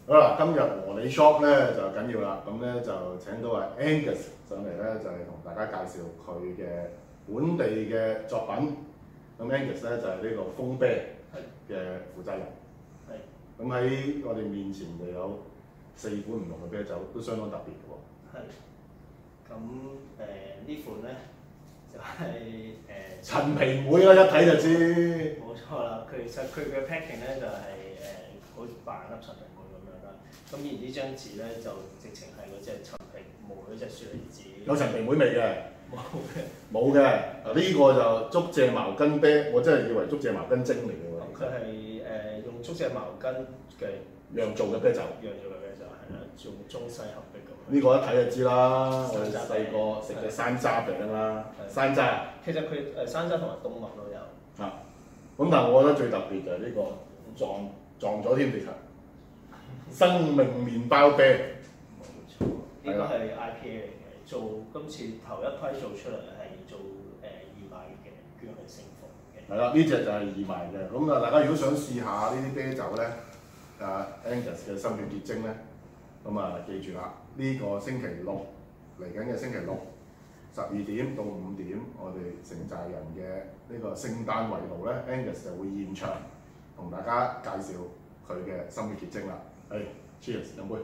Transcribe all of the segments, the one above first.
好啦，今日和你 shop 咧就緊要啦，咁咧就請到阿 Angus 上嚟咧，就係同大家介紹佢嘅本地嘅作品。咁 Angus 咧就係呢個風啤嘅負責人。咁喺我哋面前就有4款唔同嘅啤酒，都相當特別嘅喎。 咁呢款咧就係陳皮妹啦，一睇就知。 冇錯啦，其實佢嘅 packing 咧就係好似扮粒陳皮妹咁樣啦。咁而呢張紙咧就直情係嗰隻陳皮妹嗰隻雪梨紙。 有陳皮妹味嘅。 冇嘅。 冇嘅。呢個就竹蔗茅根啤，我真係以為竹蔗茅根精嚟嘅喎。 佢係用竹蔗茅根嘅釀造嘅啤酒。 釀造嘅啤酒係啦，用中西合璧咁。 呢個一睇就知啦，我哋細個食嘅山楂餅啦，山楂。 其實佢山楂同埋冬蜜都有。 咁但係我覺得最特別就係呢個撞咗添地球，生命麵包啤。 冇錯，呢個係 IPA 嚟嘅，做今次頭一批做出嚟係做義賣嘅，捐去聖服嘅。 係啦，呢隻就係義賣嘅。咁啊，大家如果想試下呢啲啤酒咧，Angus 嘅心血結晶咧，咁啊記住啦，呢個星期六嚟緊嘅星期六12點到5點，我哋城寨人嘅呢個聖誕圍爐咧 ，Angus 就會現場同大家介紹佢嘅心血結晶啦。Cheers， 飲杯。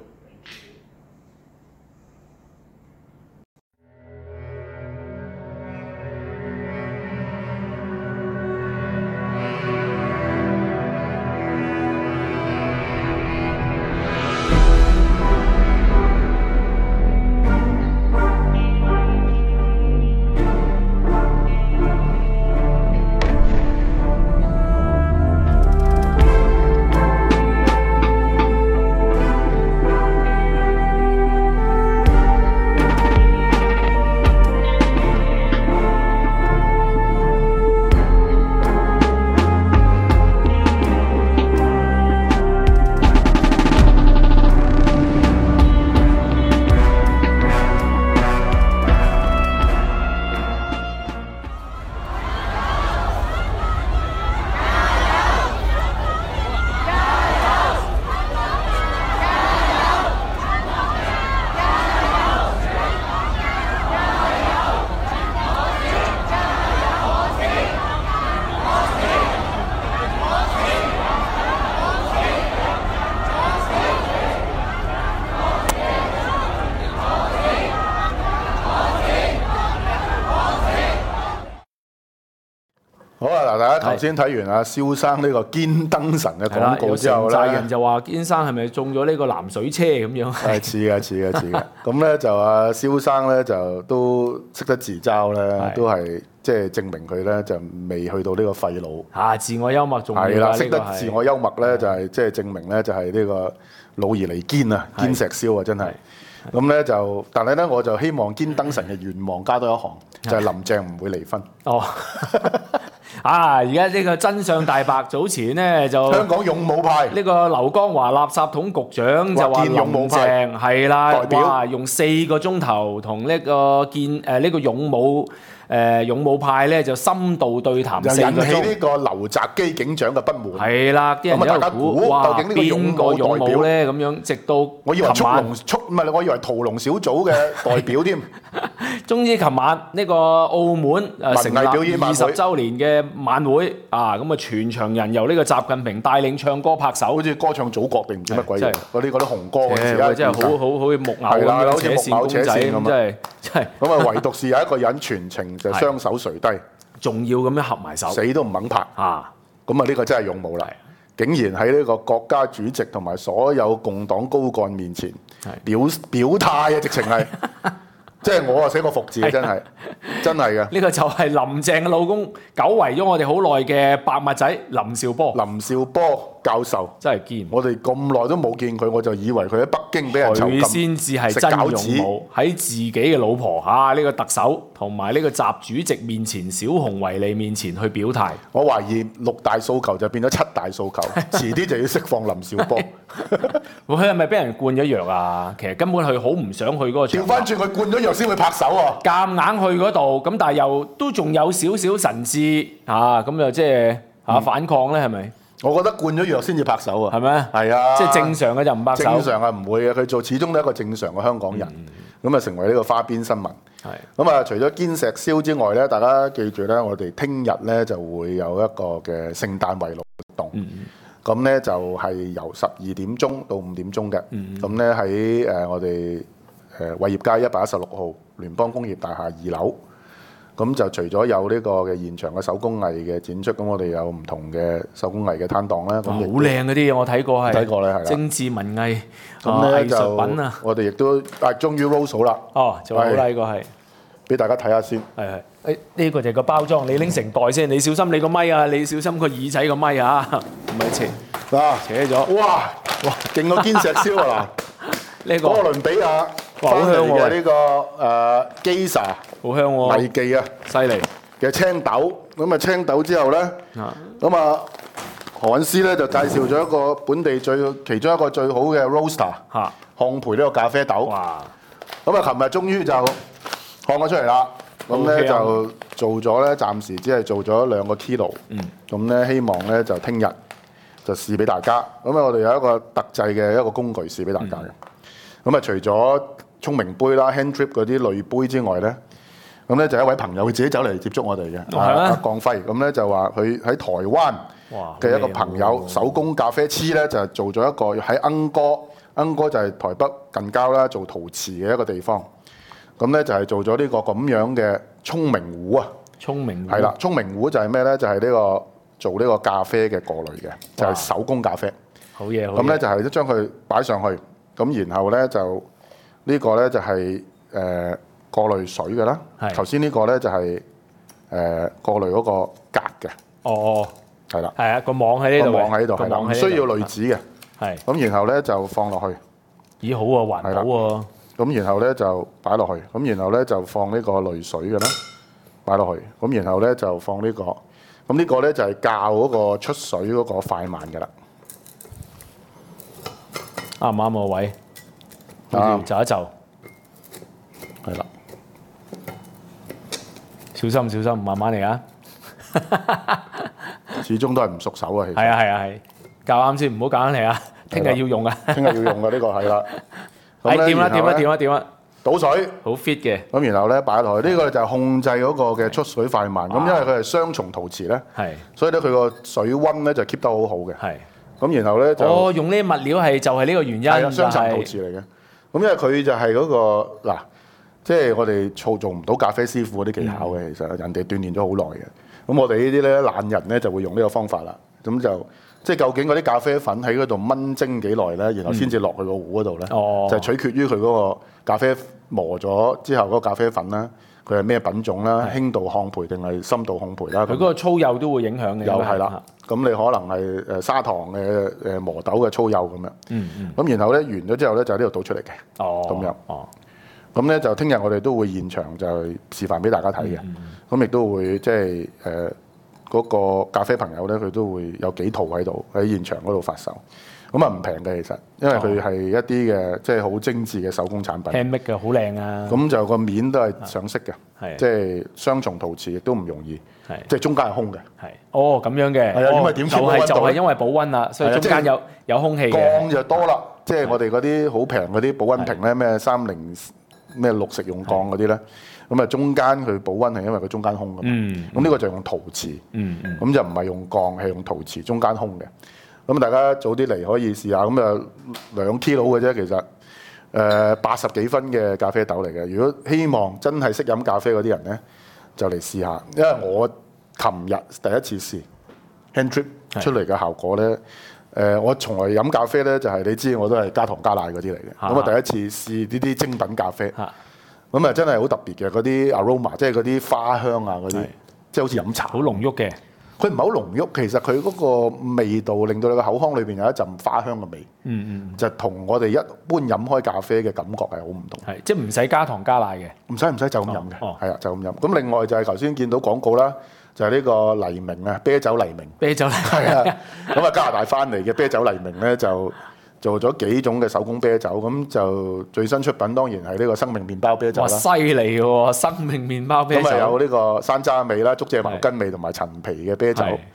好啊！嗱，大家頭先睇完阿蕭生呢個堅燈神嘅廣告之後咧， 有人就話堅生係咪中咗呢個藍水車咁樣？ 係似嘅。咁咧就阿蕭生咧就都識得自嘲咧，都係即係證明佢咧就未去到呢個廢老。 自我幽默仲係啦，識得自我幽默咧就係即係證明咧就係呢個老而彌堅啊，堅石燒啊，真係。咁咧就，但係咧我就希望堅燈神嘅願望加多一行，就係林鄭唔會離婚。 哦。而家呢個真相大白，早前呢就香港勇武派呢個劉江華垃圾桶局長就話林鄭係啦，哇用4個鐘頭同呢個呢個勇武派咧就深度對談4個鐘， 引起呢個劉澤基警長嘅不滿。 係啦，啲人喺度估哇究竟呢個邊個勇武咧咁樣，直到我以為我以為屠龍小組嘅代表添。 終之琴晚呢個澳門成立20週年嘅晚會咁啊全場人由呢個習近平帶領唱歌拍手， 好似歌唱祖國定唔知乜鬼嘢嗰啲紅歌嗰時真係好木偶咁樣扯線公仔咁，真係咁啊！唯獨是有一個人全程就雙手垂低， 仲要咁樣合埋手， 死都唔肯拍咁啊！呢個真係勇武啦！竟然喺呢個國家主席同埋所有共黨高幹面前表態啊！直情係。即係我寫個服字，真係嘅。 呢個就係林鄭嘅老公，久違咗我哋好耐嘅白馬仔林兆波教授，真係堅。我哋咁耐都冇見佢，我就以為佢喺北京俾人囚禁， 佢先至係真勇武，喺自己嘅老婆呢個特首同埋呢個習主席面前，小熊維尼面前去表態。 我懷疑6大訴求就變咗7大訴求，遲啲就要釋放林兆波。 佢係咪俾人灌咗藥啊？其實根本佢好唔想去嗰個場合。 調翻轉佢灌咗藥先會拍手喎。 夾硬去嗰度，咁但係又都仲有少少神智咁又即係反抗咧，係咪？ 我覺得灌咗藥先至拍手啊， 係咩？ 係啊， 即係正常嘅就唔拍手。 正常係唔會嘅，佢做始終都係一個正常嘅香港人，咁啊成為呢個花邊新聞。 係咁啊，除咗堅石燒之外咧，大家記住咧，我哋聽日咧就會有一個嘅聖誕圍爐活動。咁咧就係由12點鐘到5點鐘嘅。咁咧喺我哋偉業街116號聯邦工業大廈2樓。咁就除咗有呢個嘅現場嘅手工藝嘅展出，咁我哋有唔同嘅手工藝嘅攤檔啦。咁好靚嗰啲嘢，我睇過係。 睇過咧，係啦。 精緻文藝咁咧藝術品啊！ 我哋亦都終於 roll 數啦。 哦，做好啦，呢個係。 俾大家睇下先。 係。呢個就係個包裝，你拎成袋先，你小心你個咪啊！你小心個耳仔個咪啊！唔係扯咗。 哇！勁過堅石燒啊！嗱，呢個哥倫比亞好香喎呢個Geisha 好香喎， 藝妓啊， 犀利嘅青豆。咁啊青豆之後咧，咁啊何韻詩咧就介紹咗一個本地其中一個最好嘅 roaster 烘焙呢個咖啡豆。 哇！ 咁啊，琴日終於就烘咗出嚟啦。咁咧就做咗咧，暫時只係做咗2個 kilo。咁咧希望咧就聽日就試俾大家。咁啊，我哋有一個特製嘅一個工具試俾大家嘅。咁啊，除咗聰明杯啦、hand drip 嗰啲濾杯之外咧，咁咧就一位朋友佢自己走嚟接觸我哋嘅，阿鋼輝。咁咧就話佢喺台灣嘅一個朋友手工咖啡師咧，就做咗一個喺鶯歌就係台北近郊啦，做陶瓷嘅一個地方。咁咧就係做咗呢個咁樣嘅聰明壺啊！聰明壺係啦，聰明壺就係咩咧？就係呢個做呢個咖啡嘅過濾嘅，就係手工咖啡。好嘢！咁咧就係將佢擺上去，咁然後咧就呢個咧就係過濾水嘅啦。頭先呢個咧就係過濾嗰個格嘅。哦，係啦。係啊，個網喺呢度。個網喺度，係啦，唔需要濾紙嘅。係。咁然後咧就放落去。咦，好啊，環保喎。咁然後咧就擺落去，咁然後咧就放呢個濾水嘅啦，擺落去，咁然後咧就放呢個，咁呢個咧就係校嗰個出水嗰個快慢嘅啦。啱唔啱個位？就一就，係啦。小心小心，慢慢嚟啊！始終都係唔熟手啊，其實。係啊係啊係，校啱先，唔好校硬嚟啊！聽日要用啊！聽日要用嘅呢個係啦。掂啦，倒水，好 fit 嘅。咁然後咧擺落去，呢個就係控制嗰個嘅出水快慢。咁因為佢係雙重陶瓷咧，所以咧佢個水溫咧就 keep 得好好嘅。咁然後咧就用呢啲物料就係呢個原因。係雙層陶瓷嚟嘅。咁因為佢就係嗰個嗱，即係我哋做唔到咖啡師傅嗰啲技巧嘅，其實人哋鍛鍊咗好耐嘅。咁我哋呢啲咧懶人咧就會用呢個方法啦。咁就即係究竟嗰啲咖啡粉喺嗰度燜蒸幾耐咧，然後先至落去個壺嗰度咧，就係取決於佢嗰個咖啡磨咗之後嗰個咖啡粉啦，佢係咩品種啦，輕度烘焙定係深度烘焙啦。佢嗰個粗幼都會影響嘅。有係啦，咁你可能係砂糖嘅磨豆嘅粗幼咁樣。咁然後咧完咗之後咧就喺呢度倒出嚟嘅。咁樣。咁咧就聽日我哋都會現場就示範俾大家睇嘅。咁亦都會即係嗰個咖啡朋友咧，佢都會有幾套喺度喺現場嗰度發售，咁啊唔平嘅其實，因為佢係一啲嘅即係好精緻嘅手工產品 handmade 嘅，好靚啊！咁就個面都係上色嘅，即係雙重陶瓷，亦都唔容易，即係中間係空嘅。係哦咁樣嘅，係啊，因為點就係因為保溫啦，所以中間有空氣嘅。鋼就多啦，即係我哋嗰啲好平嗰啲保溫瓶咧，咩30咩6食用鋼嗰啲咧。咁啊，中間佢保溫係因為佢中間空㗎嘛。咁呢個就用陶瓷。咁就唔係用鋼，係用陶瓷中間空嘅。咁大家早啲嚟可以試下。咁啊2 kilo 嘅啫，其實80幾分嘅咖啡豆嚟嘅。如果希望真係識飲咖啡嗰啲人咧，就嚟試下。因為我琴日第一次試 hand drip 出嚟嘅效果咧，我從來飲咖啡咧就係你知我都係加糖加奶嗰啲嚟嘅。咁我第一次試呢啲精品咖啡。咁啊，真係好特別嘅嗰啲 aroma， 即係嗰啲花香啊，嗰啲即係好似飲茶，好濃郁嘅。佢唔係好濃郁，其實佢嗰個味道令到你個口腔裏邊有一陣花香嘅味。就同我哋一般飲開咖啡嘅感覺係好唔同。係，即係唔使加糖加奶嘅。唔使就咁飲嘅。係啊，就咁飲。咁另外就係頭先見到廣告啦，就係呢個黎明啊，啤酒黎明。啤酒黎明。係啊。咁啊，加拿大翻嚟嘅啤酒黎明咧就做咗幾種嘅手工啤酒，咁就最新出品當然係呢個生命麵包啤酒啦。哇！犀利喎，生命麵包啤酒。咁啊有呢個山楂味啦、竹蔗茅根味同埋陳皮嘅啤酒。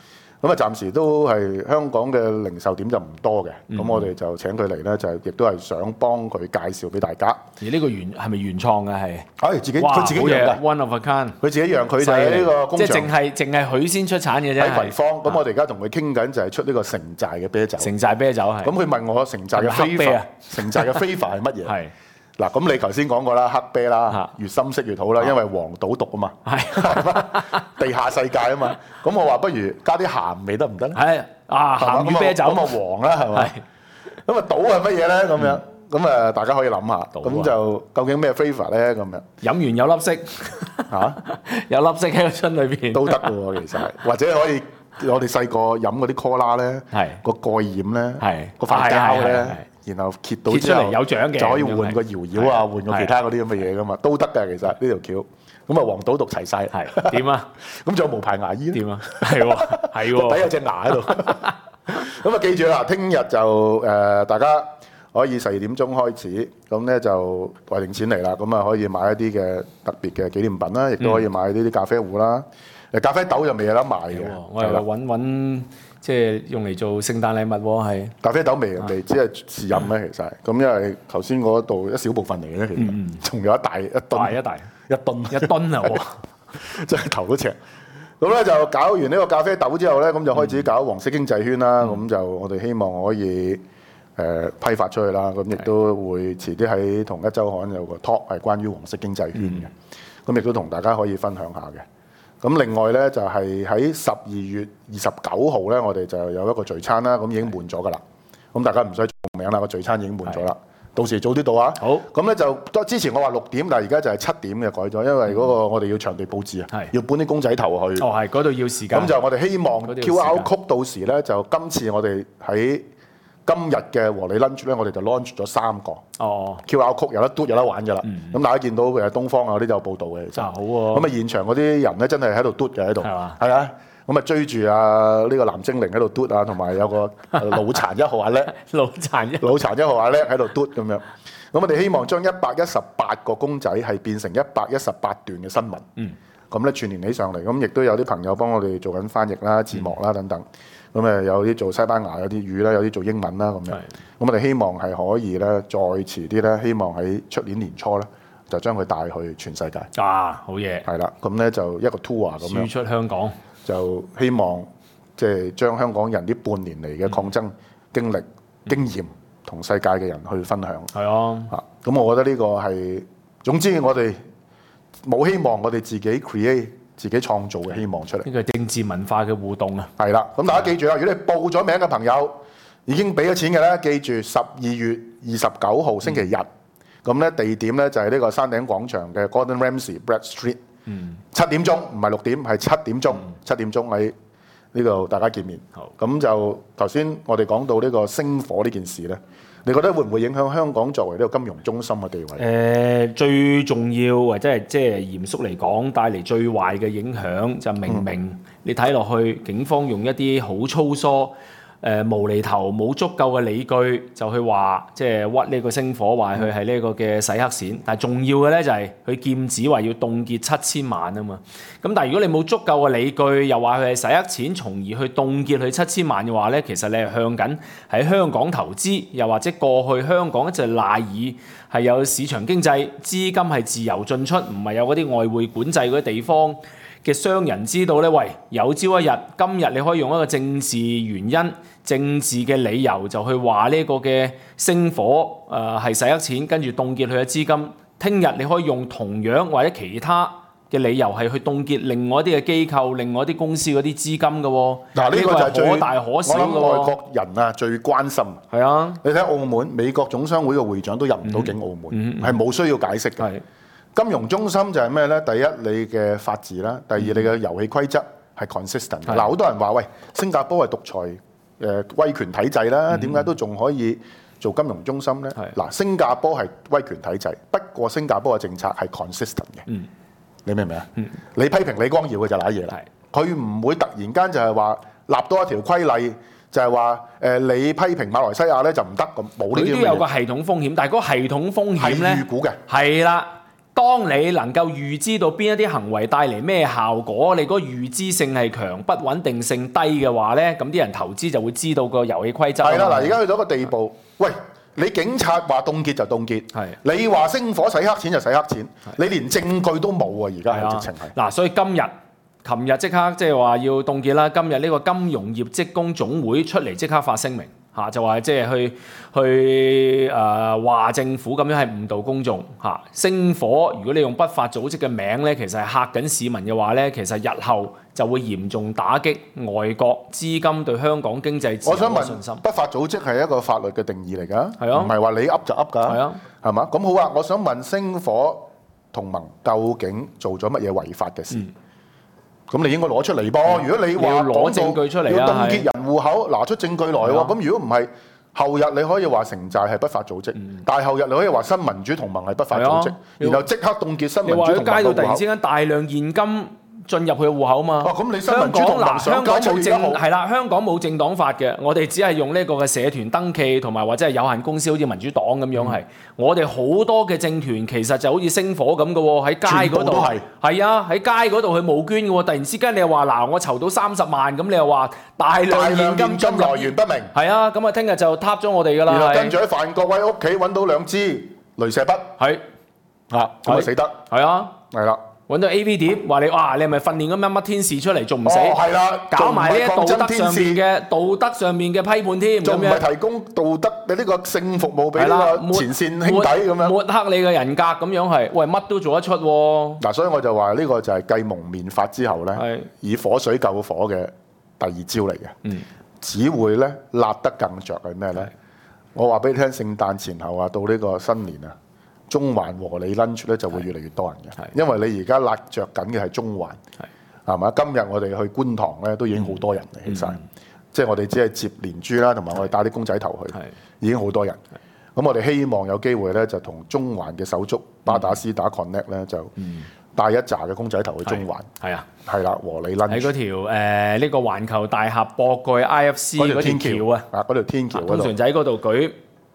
咁啊，暫時都係香港嘅零售點就唔多嘅，咁我哋就請佢嚟咧，就亦都係想幫佢介紹俾大家。 而呢個係咪原創嘅係？ 佢自己養嘅 ，One of a kind。 佢自己養，佢就喺呢個工場。 即係淨係佢先出產嘅啫。 喺葵芳，咁我哋而家同佢傾緊就係出呢個城寨嘅啤酒。 城寨啤酒係。 咁佢問我城寨嘅非法，城寨嘅非法係乜嘢？係。嗱，咁你頭先講過啦，黑啤啦，越深色越好啦，因為黃賭毒啊嘛，地下世界啊嘛。咁我話不如加啲鹹味得唔得咧？係鹹魚啤酒咁啊黃啦，係咪？咁啊賭係乜嘢咧？咁樣咁啊，大家可以諗下。咁就究竟咩 flavour 咧？咁樣飲完有粒色嚇，有粒色喺個樽裏邊都得嘅喎，其實或者可以我哋細個飲嗰啲 cola 咧，個蓋掩咧，個塊膠咧。然後揭到之後有獎嘅， 就可以換個搖搖啊，換個其他嗰啲咁嘅嘢噶嘛，都得㗎。其實呢條橋咁啊，黃賭毒齊晒， 係點啊？ 咁仲有無牌牙醫點啊？係喎，係喎， 底有隻牙喺度。咁啊，記住啦，聽日就大家可以12點鐘開始，咁咧就為定錢嚟啦。咁啊，可以買一啲嘅特別嘅紀念品啦，亦都可以買呢啲咖啡壺啦。咖啡豆就未有得賣嘅， 我係揾。即係用嚟做聖誕禮物喎，係咖啡豆未只係試飲咧，其實咁因為頭先嗰度一小部分嚟嘅，其實仲有一噸一噸啊！喎， 真係頭都赤。咁咧就搞完呢個咖啡豆之後咧，咁就開始搞黃色經濟圈啦。咁就我哋希望可以批發出去啦。咁亦都會遲啲喺同一週刊有個 talk 係關於黃色經濟圈嘅。咁亦都同大家可以分享下嘅。咁另外咧就係喺12月29號咧，我哋就有一個聚餐啦，咁已經滿咗噶啦。咁大家唔使報名啦，個聚餐已經滿咗啦。到時早啲到啊。好。咁咧就之前我話6點，但係而家就係7點嘅改咗，因為嗰個我哋要場地佈置啊，要搬啲公仔頭去。 哦，係嗰度要時間。咁就我哋希望 QR Code 到時咧，就今次我哋喺今日嘅和你 lunch 咧，我哋就 launch 咗3個。QR Code 有得嘟有得玩㗎啦。咁大家見到東方啊嗰啲就有報道嘅，其實。好喎。咁啊現場嗰啲人咧真係喺度嘟嘅喺度。係嘛？係啊。咁啊追住啊呢個藍精靈喺度嘟啊，同埋有個腦殘1號阿叻。腦殘1號阿叻喺度嘟咁樣。咁我哋希望將118個公仔係變成118段嘅新聞。咁咧串連起上嚟，咁亦都有啲朋友幫我哋做緊翻譯啦、字幕啦等等。咁誒有啲做西班牙有啲語啦，有啲做英文啦咁樣。咁我哋希望係可以咧再遲啲咧，希望喺出年年初咧就將佢帶去全世界。好嘢！係啦，咁咧就一個 tour 咁樣。輸出香港就希望即係將香港人呢半年嚟嘅抗爭經歷、經驗同世界嘅人去分享。係啊。咁我覺得呢個係總之我哋冇希望，我哋自己 create。自己創造嘅希望出嚟，呢個政治文化嘅互動啊，係啦。咁大家記住啦，如果你報咗名嘅朋友已經俾咗錢嘅咧，記住12月29號星期日，咁咧地點咧就係呢個山頂廣場嘅 Gordon Ramsay Bread Street， 7點鐘唔係6點，係7點鐘，7點鐘喺呢度大家見面。好，咁就頭先我哋講到呢個星火呢件事咧。你覺得會唔會影響香港作為呢個金融中心嘅地位？ 最重要或者係即係嚴肅嚟講，帶嚟最壞嘅影響就明你睇落去，警方用一啲好粗疏、無厘頭、冇足夠嘅理據就去話，即係屈呢個星火，話佢係呢個嘅洗黑錢。但係重要嘅咧就係佢劍指話要凍結7000萬啊嘛。咁但係如果你冇足夠嘅理據，又話佢係洗黑錢，從而去凍結佢7000萬嘅話咧，其實你係向緊喺香港投資，又或者過去香港一直賴以係有市場經濟資金係自由進出，唔係有嗰啲外匯管制嗰啲地方嘅商人知道咧，喂，有朝一日今日你可以用一個政治原因、政治嘅理由就去話呢個嘅星火係洗黑錢，跟住凍結佢嘅資金。聽日你可以用同樣或者其他嘅理由係去凍結另外一啲嘅機構、另外一啲公司嗰啲資金嘅喎。嗱，呢個就係最可大可小嘅喎。我諗外國人啊最關心。係啊，你睇澳門美國總商會嘅會長都入唔到境澳門，係冇需要解釋嘅。金融中心就係咩咧？第一，你嘅法治啦；第二，你嘅遊戲規則係 consistent。嗱，好多人話喂，新加坡係獨裁威權體制啦，點解都仲可以做金融中心咧？嗱，新加坡係威權體制，不過新加坡嘅政策係 consistent 嘅。你明唔明啊？你批評李光耀嘅就賴嘢啦，佢唔會突然間就係話立多一條規例，就係話你批評馬來西亞咧就唔得咁，冇呢啲。佢都有個系統風險，但係嗰個系統風險咧係預估嘅。係啦。 當你能夠預知到邊一啲行為帶嚟咩效果，你嗰個預知性係強，不穩定性低嘅話咧，咁啲人投資就會知道個遊戲規則。 係啦，嗱，而家去到一個地步，喂，你警察話凍結就凍結，你話星火洗黑錢就洗黑錢，你連證據都冇啊！而家係直情係。 嗱，所以琴日即刻即係話要凍結啦。今日呢個金融業職工總會出嚟即刻發聲明。就話即係去話政府咁樣係誤導公眾嚇。星火如果你用不法組織嘅名咧，其實係嚇緊市民嘅話咧，其實日後就會嚴重打擊外國資金對香港經濟自由嘅信心。 不法組織係一個法律嘅定義嚟㗎， 唔係話你噏就噏㗎，係嘛？咁好啊，我想問星火同盟究竟做咗乜嘢違法嘅事？咁你應該攞出嚟噃。如果你話要攞證據出嚟要凍結人戶口，拿出證據來喎。咁如果唔係，後日你可以話城寨係不法組織，但係後日你可以話新民主同盟係不法組織，然後即刻凍結新民主同盟嘅戶口。 你話喺街度突然之間大量現金進入佢嘅戶口嘛？ 咁你新民主同盟香港冇香港冇政黨法嘅，我哋只係用呢個嘅社團登記同埋或者係有限公司，好似民主黨咁樣係。我哋好多嘅政團其實就好似星火咁嘅喎，喺街嗰度係啊，喺街嗰度去募捐嘅喎。突然之間你又話嗱，我籌到30萬，咁你又話大量現金來源不明。係啊，咁啊聽日就撻咗我哋㗎啦。 然後跟住喺范國威屋企揾到2支鐳射筆，咁啊死得。 係啊， 係啦。 揾到 AV 碟，話你哇，你係咪訓練咁乜天使出嚟仲唔死？ 係啦， 搞埋呢啲道德上面嘅批判添， 仲唔係提供道德嘅呢個性服務俾呢個前線兄弟咁樣？ 抹黑你嘅人格咁樣係，喂乜都做得出喎。 嗱，所以我就話呢個就係繼蒙面法之後咧，以火水救火嘅第2招嚟嘅，只會咧辣得更着係咩咧？我話俾你聽，聖誕前後啊，到呢個新年啊。中環和你 lunch 咧就會越嚟越多人嘅，因為你而家辣着緊嘅係中環，係嘛？今日我哋去觀塘咧都已經好多人嚟起晒，即係我哋只係接連珠啦，同埋我哋帶啲公仔頭去，已經好多人。咁我哋希望有機會咧就同中環嘅手足巴打斯打 connect 咧就帶一紮嘅公仔頭去中環，係啦，和你 lunch 喺嗰條呢個環球大廈駁過去 IFC 嗰條橋啊， 嗰條天橋嗰度， 通常就喺嗰度舉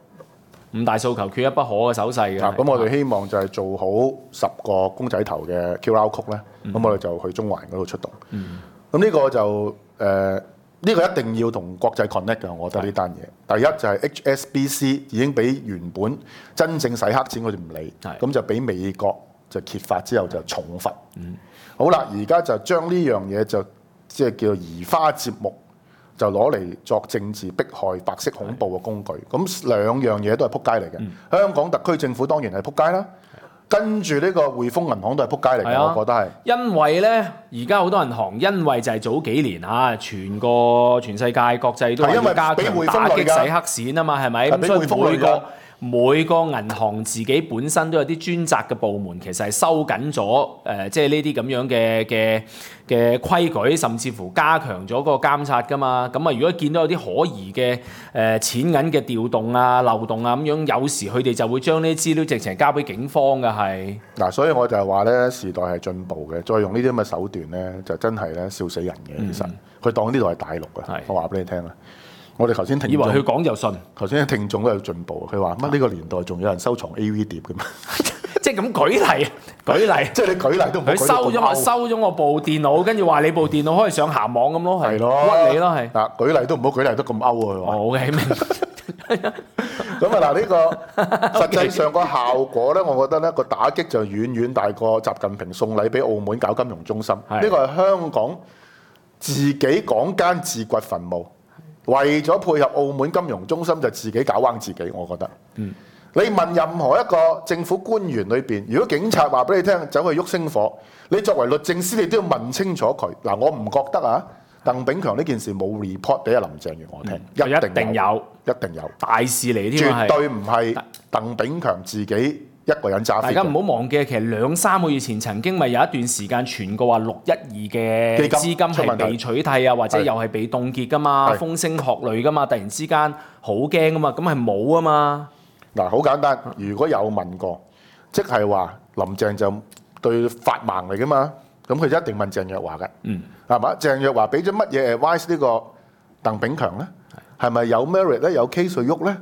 5大訴求缺一不可嘅手勢嘅。 咁我哋希望就係做好10個公仔頭嘅 QR code 咧，咁我哋就去中環嗰度出動。咁呢個就呢個一定要同國際 connect 嘅，我覺得呢單嘢。第一就係 HSBC 已經俾原本真正洗黑錢佢哋唔理，咁就俾美國就揭發之後就重罰。好啦，而家就將呢樣嘢就即係叫做移花接木。就攞嚟作政治迫害、白色恐怖嘅工具，咁2樣嘢都係撲街嚟嘅。香港特區政府當然係撲街啦，跟住呢個匯豐銀行都係撲街嚟嘅，我覺得係。因為咧，而家好多銀行因為就係早幾年全世界國際都係因為加強打擊洗黑錢啊嘛，係咪？咁所以每個銀行自己本身都有啲專責嘅部門，其實係收緊咗即係呢啲咁樣嘅規矩，甚至乎加強咗個監察㗎嘛。咁啊，如果見到有啲可疑嘅錢銀嘅調動啊、漏洞啊咁樣，有時佢哋就會將呢啲資料直情交俾警方嘅係。 嗱，所以我就係話咧，時代係進步嘅，再用呢啲咁嘅手段咧，就真係咧笑死人嘅。其實佢當呢度係大陸嘅，我話俾你聽啦。我哋頭先聽眾以為佢講就信， 頭先啲聽眾都有進步。佢話乜呢個年代仲有人收藏 AV 碟嘅咩？ 即係咁舉例，即係你舉例都唔佢收咗我部電腦，跟住話你部電腦可以上鹹網咁咯，係屈你咯，係。 嗱，舉例都唔好舉例得咁勾喎，佢話。 我嘅明。 咁啊嗱，呢個實際上個效果咧，我覺得咧個打擊就遠遠大過習近平送禮俾澳門搞金融中心。呢個係香港自己港奸自掘墳墓。為咗配合澳門金融中心就自己搞彎自己，我覺得。你問任何一個政府官員裏邊，如果警察話俾你聽走去喐星火，你作為律政司你都要問清楚佢。嗱，我唔覺得啊，鄧炳強呢件事冇 report 俾阿林鄭月娥聽，一定有大事嚟添， 絕對唔係鄧炳強自己一個人揸。 大家唔好忘記，其實2-3個月前曾經咪有一段時間傳過話612嘅資金係被取締啊，或者又係被凍結噶嘛，風聲鶴唳噶嘛，突然之間好驚噶嘛，咁係冇啊嘛。 嗱，好簡單，如果有問過，即係話林鄭就對法盲嚟噶嘛，咁佢一定問鄭若驊嘅，係嘛？鄭若驊俾咗乜嘢 advice 呢個鄧炳強咧？係咪有 merit 咧？有 case 去喐咧？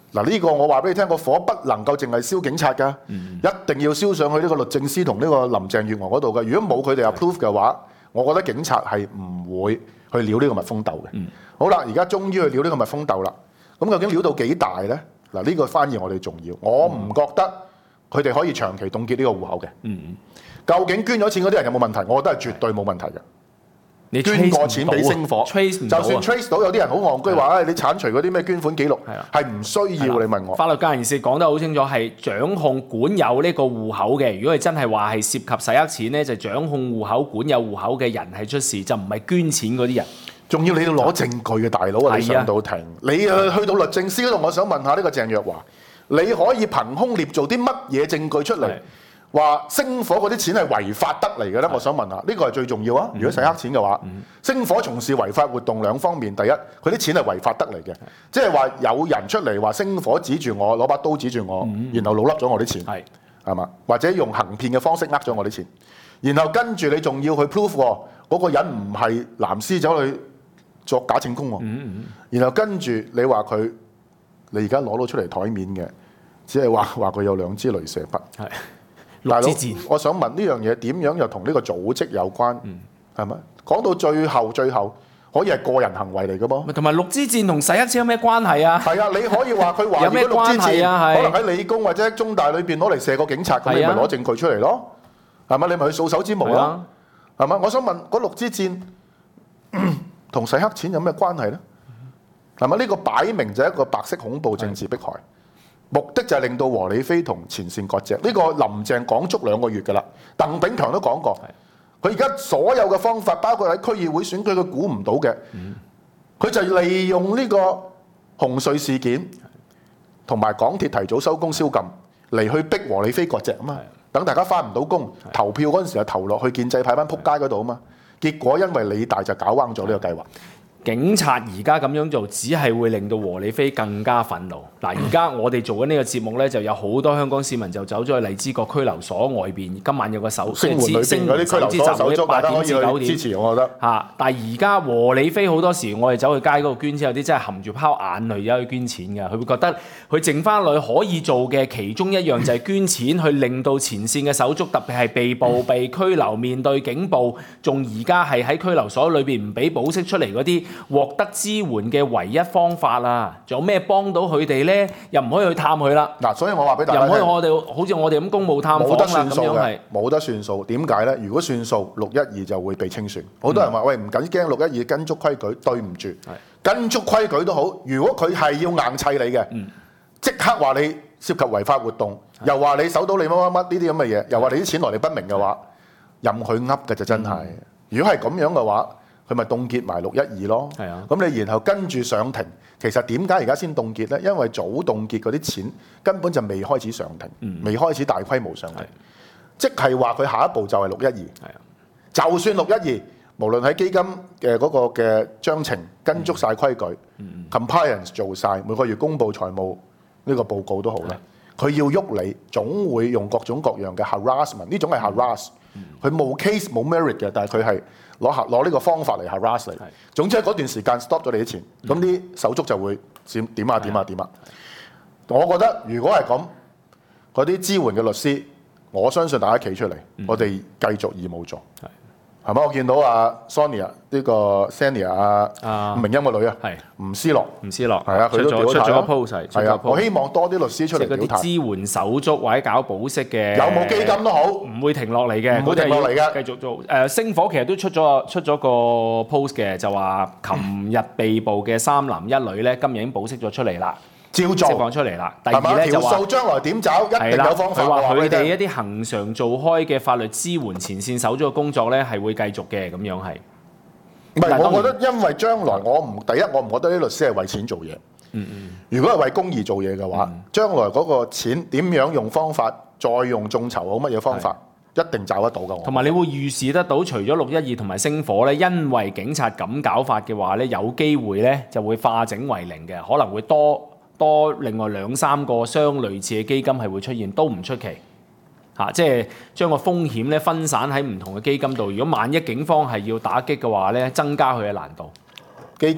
嗱呢個我話俾你聽，個火不能夠淨係燒警察㗎，一定要燒上去呢個律政司同呢個林鄭月娥嗰度嘅。如果冇佢哋 approve 嘅話，我覺得警察係唔會去撩呢個蜜蜂竇嘅。好啦，而家終於去撩呢個蜜蜂竇啦。咁究竟撩到幾大呢？嗱呢個反而我哋重要。我唔覺得佢哋可以長期凍結呢個戶口嘅。究竟捐咗錢嗰啲人有冇問題？我覺得係絕對冇問題嘅。你捐過錢俾星火，就算 trace 到有啲人好戇居話，你剷除嗰啲咩捐款記錄係唔需要。你問我法律界人士講得好清楚，係掌控管有呢個戶口嘅。如果係真係話係涉及洗黑錢咧，就掌控戶口管有戶口嘅人係出事，就唔係捐錢嗰啲人。仲要你要攞證據嘅大佬啊！你上到庭，你去到律政司嗰度，我想問下呢個鄭若驊，你可以憑空捏造啲乜嘢證據出嚟？話星火嗰啲錢係違法得嚟嘅咧，我想問下，呢個係最重要啊！如果洗黑錢嘅話，星火從事違法活動兩方面，第一，佢啲錢係違法得嚟嘅，即係話有人出嚟話星火指住我，攞把刀指住我，然後老笠咗我啲錢，係嘛？或者用行騙嘅方式呃咗我啲錢，然後跟住你仲要去 prove 嗰個人唔係藍絲走去作假證供喎，然後跟住你話佢，你而家攞到出嚟台面嘅，只係話佢有2支鐳射筆。大佬，我想問呢樣嘢點樣又同呢個組織有關？係咪？講到最後可以係個人行為嚟嘅噃。同埋6支箭同洗黑錢有咩關係啊？係啊，你可以話佢話有咩關係啊？可能喺理工或者中大裏邊攞嚟射個警察，咁你咪攞證據出嚟咯？係咪？你咪去掃手指模咯？係咪？我想問嗰6支箭同洗黑錢有咩關係咧？係咪？呢個擺明就係一個白色恐怖政治迫害。目的就係令到和理非同前線割席，呢個林鄭講足2個月㗎啦。鄧炳強都講過，佢而家所有嘅方法，包括喺區議會選舉，佢估唔到嘅，佢就利用呢個紅隧事件同埋港鐵提早收工宵禁嚟去逼和理非割席啊嘛。等大家翻唔到工，投票嗰陣時就投落去建制派班撲街嗰度啊嘛。結果因為理大就搞彎咗呢個計劃。警察而家咁樣做，只係會令到和理非更加憤怒。嗱，而家我哋做緊呢個節目咧，就有好多香港市民就走咗去荔枝角拘留所外邊。今晚有個星援裏邊嗰啲拘留所手足，大家可以去支持，我覺得嚇。但係而家和理非好多時，我哋走去街嗰度捐錢，有啲真係含住拋眼淚走去捐錢㗎。佢會覺得佢剩翻落去可以做嘅其中一樣就係捐錢，去令到前線嘅手足，特別係被捕、被拘留、面對警暴，仲而家係喺拘留所裏邊唔俾保釋出嚟嗰啲，獲得支援嘅唯一方法啦，仲有咩幫到佢哋咧？又唔可以去探佢啦。嗱，所以我話俾大家聽，又唔可以好似我哋咁公務探訪啦，咁樣係冇得算數。點解咧？如果算數，612就會被清算。好多人話：喂，唔緊驚612跟足規矩，對唔住，跟足規矩都好。如果佢係要硬砌你嘅，即刻話你涉及違法活動，又話你搜到你乜乜乜呢啲咁嘅嘢，又話你啲錢來歷不明嘅話，任佢噏嘅就真係。如果係咁樣嘅話，佢咪凍結埋612咯，咁你然後跟住上庭，其實點解而家先凍結呢？因為早凍結嗰啲錢根本就未開始上庭，未開始大規模上庭，即係話佢下一步就係612。就算612，無論喺基金嘅嗰個嘅章程跟足晒規矩，compliance 做晒，每個月公佈財務呢個報告都好啦，佢要喐你，總會用各種各樣嘅 harassment， 呢種係 harass，佢冇 case 冇 merit 嘅，但係佢係攞呢個方法嚟 harass 你。總之喺嗰段時間 stop 咗你啲錢，咁啲手足就會點啊。我覺得如果係咁，嗰啲支援嘅律師，我相信大家企出嚟，我哋繼續義務做。係咪？我見到阿 Sonia 呢個 Sonia 吳明欽個女啊，吳思樂係啊，佢都出咗個 post 係啊，我希望多啲律師出嚟表態。支援手足或者搞保釋嘅，有冇基金都好，唔會停落嚟嘅，唔會停落嚟嘅，繼續做。星火其實都出咗個 post 嘅，就話琴日被捕嘅3男1女咧，今日已經保釋咗出嚟啦。照做釋放出嚟啦。第二咧就話條數將來點找，一定有方法。佢話佢哋一啲恆常做開嘅法律支援前線手足嘅工作咧，係會繼續嘅，咁樣係。唔係，我覺得因為將來第一我唔覺得啲律師係為錢做嘢。如果係為公義做嘢嘅話，將來嗰個錢點樣用方法，再用眾籌好乜嘢方法，一定找得到㗎。同埋你會預示得到，除咗612同埋星火咧，因為警察咁搞法嘅話咧，有機會咧就會化整為零嘅，可能會多另外2-3個相類似嘅基金係會出現，都唔出奇嚇。即係將個風險咧分散喺唔同嘅基金度。如果萬一警方係要打擊嘅話咧，增加佢嘅難度。基金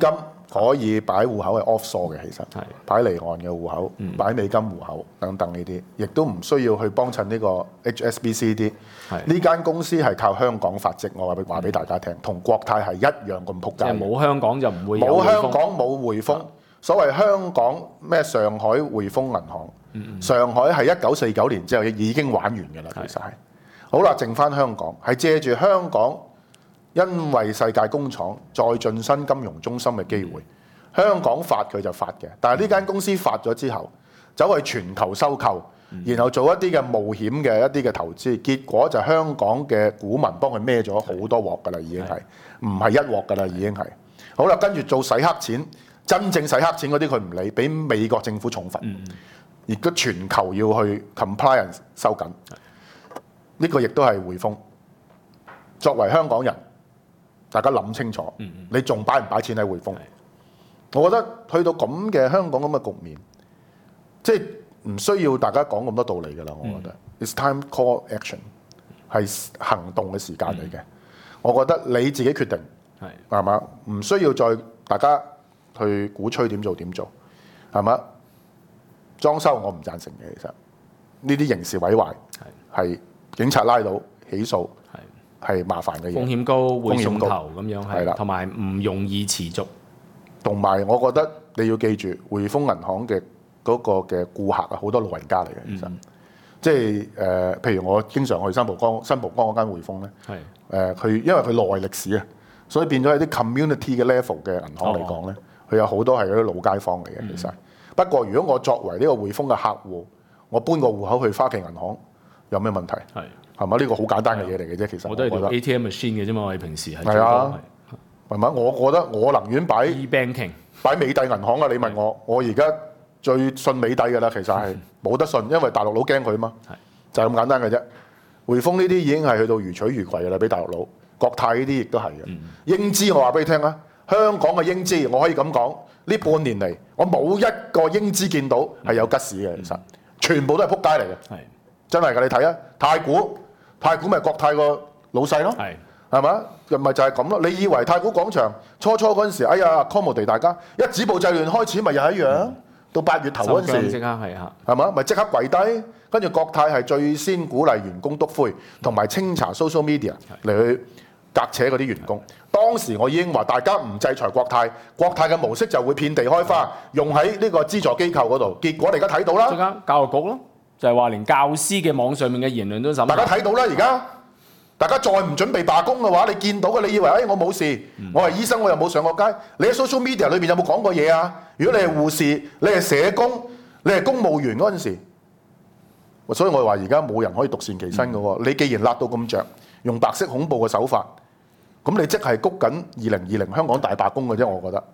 可以擺戶口係 offshore 嘅，其實擺離岸嘅戶口，擺美金戶口等等呢啲，亦都唔需要去幫襯呢個 HSBC 呢間公司係靠香港發跡，我話俾大家聽，同國泰係一樣咁撲街。 即係冇香港就唔會有冇香港冇匯豐。所謂香港咩上海匯豐銀行，上海係1949年之後已經玩完㗎啦，其實係。好啦，剩翻香港係借住香港，因為世界工廠再晉身金融中心嘅機會，香港發佢就發嘅。但係呢間公司發咗之後，走去全球收購，然後做一啲嘅冒險嘅一啲嘅投資，結果就香港嘅股民幫佢孭咗好多鑊㗎啦，已經係唔係一鑊㗎啦，已經係。好啦，跟住做洗黑錢，真正洗黑錢嗰啲佢唔理，俾美國政府重罰，而家全球要去 compliance 收緊。呢個亦都係匯豐。作為香港人，大家諗清楚，你仲擺唔擺錢喺匯豐？我覺得去到咁嘅香港咁嘅局面，即係唔需要大家講咁多道理㗎啦。我覺得 It's time call action 係行動嘅時間嚟嘅。我覺得你自己決定係嘛，唔需要再大家去鼓吹點做係嘛？裝修我唔贊成嘅，其實呢啲刑事毀壞係警察拉到起訴係麻煩嘅嘢， 風險高，會送頭咁樣係，同埋唔容易持續。 同埋我覺得你要記住，匯豐銀行嘅嗰個嘅顧客啊，好多老人家嚟嘅，其實即係譬如我經常去新蒲崗嗰間匯豐咧，佢因為佢耐歷史啊，所以變咗係啲 community 嘅 level 嘅銀行嚟講咧，佢有好多係嗰啲老街坊嚟嘅，其實。不過如果我作為呢個匯豐嘅客戶，我搬個戶口去花旗銀行有咩問題？係嘛？呢個好簡單嘅嘢嚟嘅啫，其實我都係用 ATM machine 嘅啫嘛，我哋平時係。 係啊，係咪？我覺得我寧願擺 e-banking 擺美帝銀行啊！你問我而家最信美帝㗎啦，其實係冇得信，因為大陸佬驚佢啊嘛，就係咁簡單嘅啫。匯豐呢啲已經係去到如取如攜㗎啦，俾大陸佬。國泰呢啲亦都係嘅。英資我話俾你聽啊，香港嘅英資我可以咁講，呢半年嚟我冇一個英資見到係有吉士嘅，其實全部都係撲街嚟嘅，真係㗎！你睇啊，太古咪國泰個老細咯，係嘛？又咪就係咁咯？你以為太古廣場初嗰陣時，哎呀 accommodate 大家，一止暴制亂開始咪又係一樣？到8月頭嗰陣時， 即刻係嚇， 係嘛？咪即刻跪低，跟住國泰係最先鼓勵員工篤灰，同埋清查 social media 嚟去隔扯嗰啲員工。當時我已經話大家唔制裁國泰，國泰嘅模式就會遍地開花，用喺呢個資助機構嗰度。結果你而家睇到啦， 即刻教育局咯。就係話連教師嘅網上面嘅言論都審。 大家睇到啦，而家大家再唔準備罷工嘅話，你見到嘅，你以為我冇事，我係醫生，我又冇上過街。你喺 social media 裏邊有冇講過嘢啊？如果你係護士，你係社工，你係公務員嗰陣時，所以我話而家冇人可以獨善其身嘅喎。你既然辣到咁着，用白色恐怖嘅手法，咁你即係谷緊2020香港大罷工嘅啫。我覺得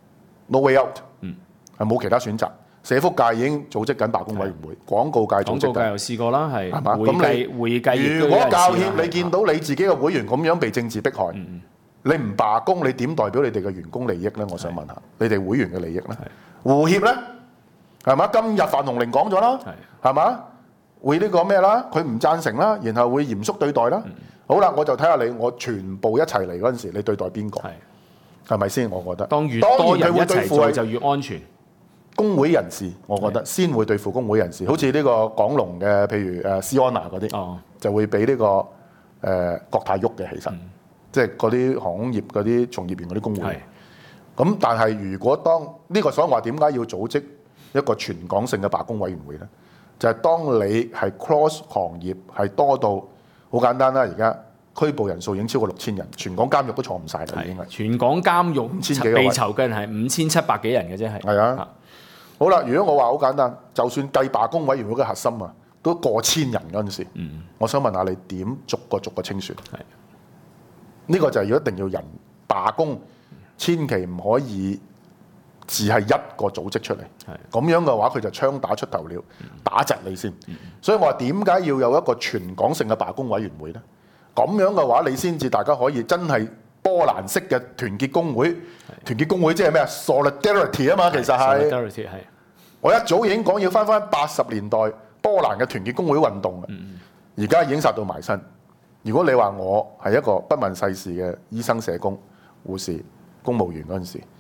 no way out， 係冇其他選擇。社福界已經組織緊罷工委員會，廣告界組織緊。廣告界又試過啦，係嘛？咁會計如果教協你見到你自己嘅會員咁樣被政治迫害，你唔罷工，你點代表你哋嘅員工利益咧？我想問下，你哋會員嘅利益咧？護協咧，係嘛？今日范鴻齡講咗啦，係嘛？會呢個咩啦？佢唔贊成啦，然後會嚴肅對待啦。好啦，我就睇下你，我全部一齊嚟嗰陣時，你對待邊個？係咪先？我覺得當越多人一齊做就越安全。 工會人士，我覺得先會對付工會人士，好似呢個港龍嘅，譬如斯安娜嗰啲，就會俾呢個國泰喐嘅，其實即係嗰啲航空業嗰啲從業員嗰啲工會。咁但係如果當呢個，所以話點解要組織一個全港性嘅罷工委員會咧？就係當你係 cross 行業係多到好簡單啦，而家拘捕人數已經超過6000人，全港監獄都坐唔晒啦，已經係。 全港監獄5000幾個位，被囚嘅人係5700幾人嘅啫，係。 係啊。好啦，如果我話好簡單，就算計罷工委員會嘅核心啊，都過千人嗰陣時，我想問下你點逐個清算？呢個就係要一定要人罷工，千祈唔可以只係一個組織出嚟。咁樣嘅話，佢就槍打出頭鳥，打窒你先。所以我話點解要有一個全港性嘅罷工委員會呢？咁樣嘅話，你先至大家可以真係波蘭式嘅團結工會。團結工會即係咩啊 ？Solidarity 啊嘛，其實係。Solidarity 係。我一早已經講要翻80年代波蘭嘅團結工會運動嘅，而家已經殺到埋身。如果你話我係一個不問世事嘅醫生、社工、護士、公務員嗰陣時，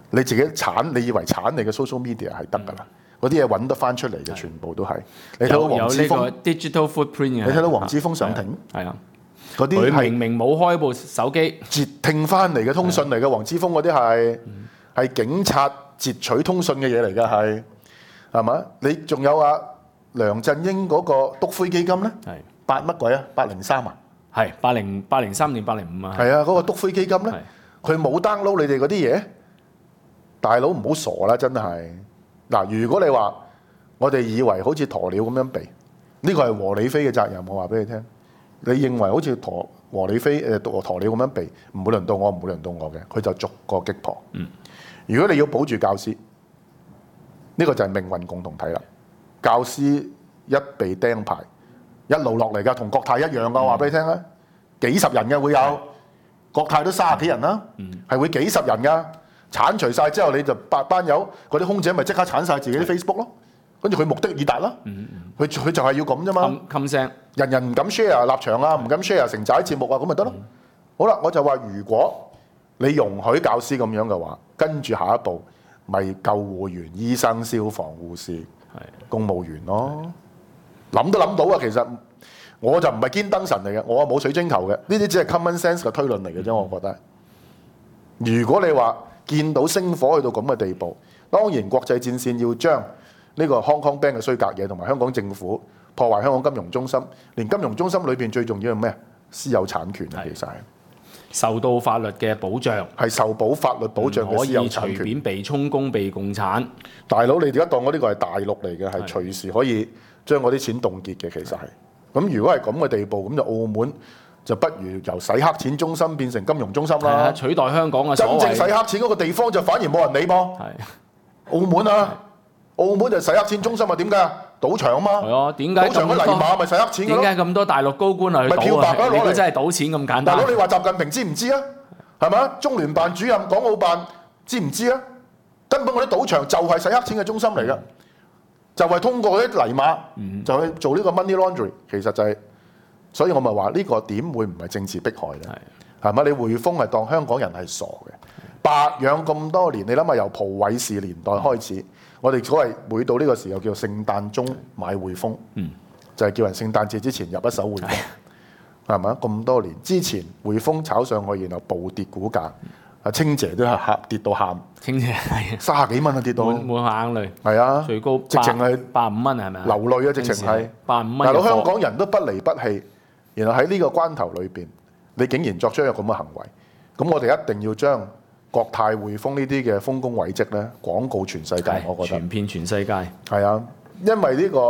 你自己鏟，你以為鏟你嘅 social media 係得㗎啦？嗰啲嘢揾得翻出嚟嘅，全部都係。你睇到黃之鋒 digital footprint 嘅， 你睇到黃之鋒上庭， 係啊， 嗰啲佢明明冇開部手機， 截聽翻嚟嘅通訊嚟嘅。黃之鋒嗰啲係警察截取通訊嘅嘢嚟㗎，係嘛？你仲有梁振英嗰個篤灰基金咧？係8乜鬼啊？803啊？ 係803定805啊？ 係啊，嗰個篤灰基金咧，佢冇 download 你哋嗰啲嘢，大佬唔好傻啦，真係。嗱，如果你話我哋以為好似鴕鳥咁樣避，呢個係和理非嘅責任，我話俾你聽。你認為好似和理非鴕鳥咁樣避，唔會輪到我，唔會輪到我嘅，佢就逐個擊破。如果你要保住教師，呢個就係命運共同體啦。教師一被釘牌，一路落嚟㗎，同國泰一樣㗎。我話俾你聽啊，幾十人嘅會有，國泰都30幾人啦，係會幾十人㗎。剷除晒之後，你就班友嗰啲空姐咪即刻剷晒自己啲 Facebook 咯，跟住佢目的已達啦。佢就係要咁啫嘛。 冚聲， 人人唔敢 share 立場啊，唔敢 share 成仔節目啊，咁咪得咯。好啦，我就話如果你容許教師咁樣嘅話，跟住下一步咪救護員、醫生、消防、護士、公務員咯。諗都諗到啊，其實我就唔係堅燈神嚟嘅，我冇水晶球嘅，呢啲只係 common sense 嘅推論嚟嘅啫。我覺得，如果你話見到星火去到咁嘅地步，當然國際戰線要將呢個 Hong Kong Bank 嘅衰格嘢同埋香港政府破壞香港金融中心，連金融中心裏邊最重要係咩？私有產權啊，其實係受到法律嘅保障， 係受法律保障嘅私有產權， 可以隨便被充公、被共產。 大佬，你而家當我呢個係大陸嚟嘅，係隨時可以將嗰啲錢凍結嘅，其實係。咁如果係咁嘅地步，咁就澳門就不如由洗黑錢中心變成金融中心啦， 取代香港嘅所謂真正洗黑錢嗰個地方就反而冇人理噃。澳門啊，澳門就洗黑錢中心啊，點解？賭場啊嘛。係啊，點解？賭場嘅泥馬咪洗黑錢嘅咯。點解咁多大陸高官去賭啊？你都真係賭錢咁簡單。大佬，你話習近平知唔知啊？係咪？中聯辦主任、港澳辦知唔知啊？根本嗰啲賭場就係洗黑錢嘅中心嚟㗎，就係通過嗰啲泥馬就去做呢個 money laundering， 其實就係。所以我咪話呢個點會唔係政治迫害咧？係咪？你匯豐係當香港人係傻嘅，白養咁多年，你諗下由蒲偉士年代開始，我哋所謂每到呢個時候叫聖誕鐘買匯豐，就係叫人聖誕節之前入一手匯豐，係咪？咁多年之前匯豐炒上去，然後暴跌股價，清姐都係跌到喊，清姐係30幾蚊啊跌到，滿眼淚，係啊，最高直情係85蚊係咪啊？流淚啊，直情係85蚊。大佬，香港人都不離不棄。然後喺呢個關頭裏邊，你竟然作出一個咁嘅行為，咁我哋一定要將國泰匯豐呢啲嘅豐功偉績咧廣告全世界，我覺得傳遍全世界。係啊，因為呢個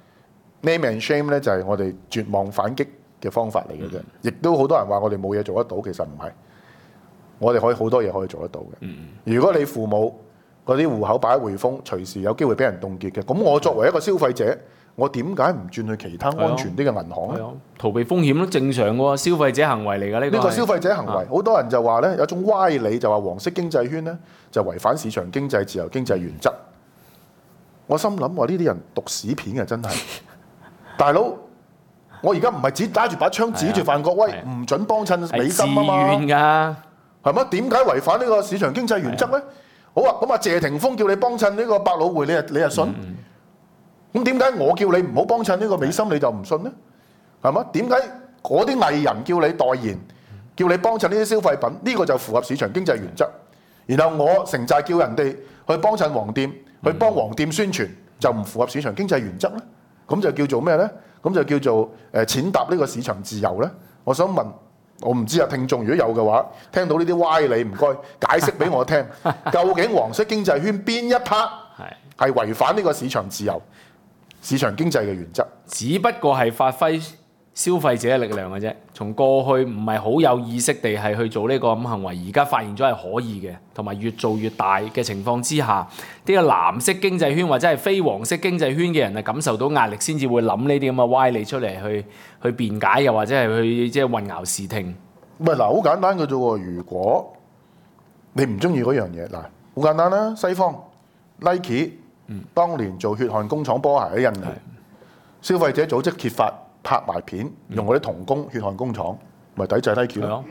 name and shame 咧就係我哋絕望反擊嘅方法嚟嘅啫。亦都好多人話我哋冇嘢做得到，其實唔係，我哋可以好多嘢可以做得到嘅。如果你父母嗰啲戶口擺喺匯豐，隨時有機會俾人凍結嘅，咁我作為一個消費者，我點解唔轉去其他安全啲嘅銀行咧？逃避風險都正常嘅喎，消費者行為嚟㗎呢個。呢個消費者行為，好多人就話咧有種歪理，就話黃色經濟圈咧就違反市場經濟、自由經濟原則。我心諗話呢啲人讀屎片嘅真係，大佬，我而家唔係只打住把槍指住范國威，唔準幫襯美心啊嘛。係自願㗎，係咪？點解違反呢個市場經濟原則咧？好啊，咁啊謝霆鋒叫你幫襯呢個百老匯，你又信？咁點解我叫你唔好幫襯呢個美心你就唔信呢？係嘛？點解嗰啲藝人叫你代言，叫你幫襯呢啲消費品？呢個就符合市場經濟原則。然後我城寨叫人哋去幫襯黃店，去幫黃店宣傳，就唔符合市場經濟原則咧？咁就叫做咩呢？咁就叫做踐踏呢個市場自由呢？我想問，我唔知啊，聽眾如果有嘅話，聽到呢啲歪理，唔該解釋俾我聽，究竟黃色經濟圈邊一 part 係違反呢個市場自由、市場經濟嘅原則？只不過係發揮消費者嘅力量嘅啫。從過去唔係好有意識地係去做呢個咁行為，而家發現咗係可以嘅，同埋越做越大嘅情況之下，呢個藍色經濟圈或者係非黃色經濟圈嘅人係感受到壓力，先至會諗呢啲咁嘅歪理出嚟去辯解，又或者係去即係混淆視聽。唔係嗱，好簡單嘅啫喎。如果你唔中意嗰樣嘢，嗱，好簡單啦。西方 Nike 當年做血汗工廠波鞋喺印尼，消費者組織揭發拍埋片，用嗰啲童工血汗工廠，咪抵制 Nike 咯。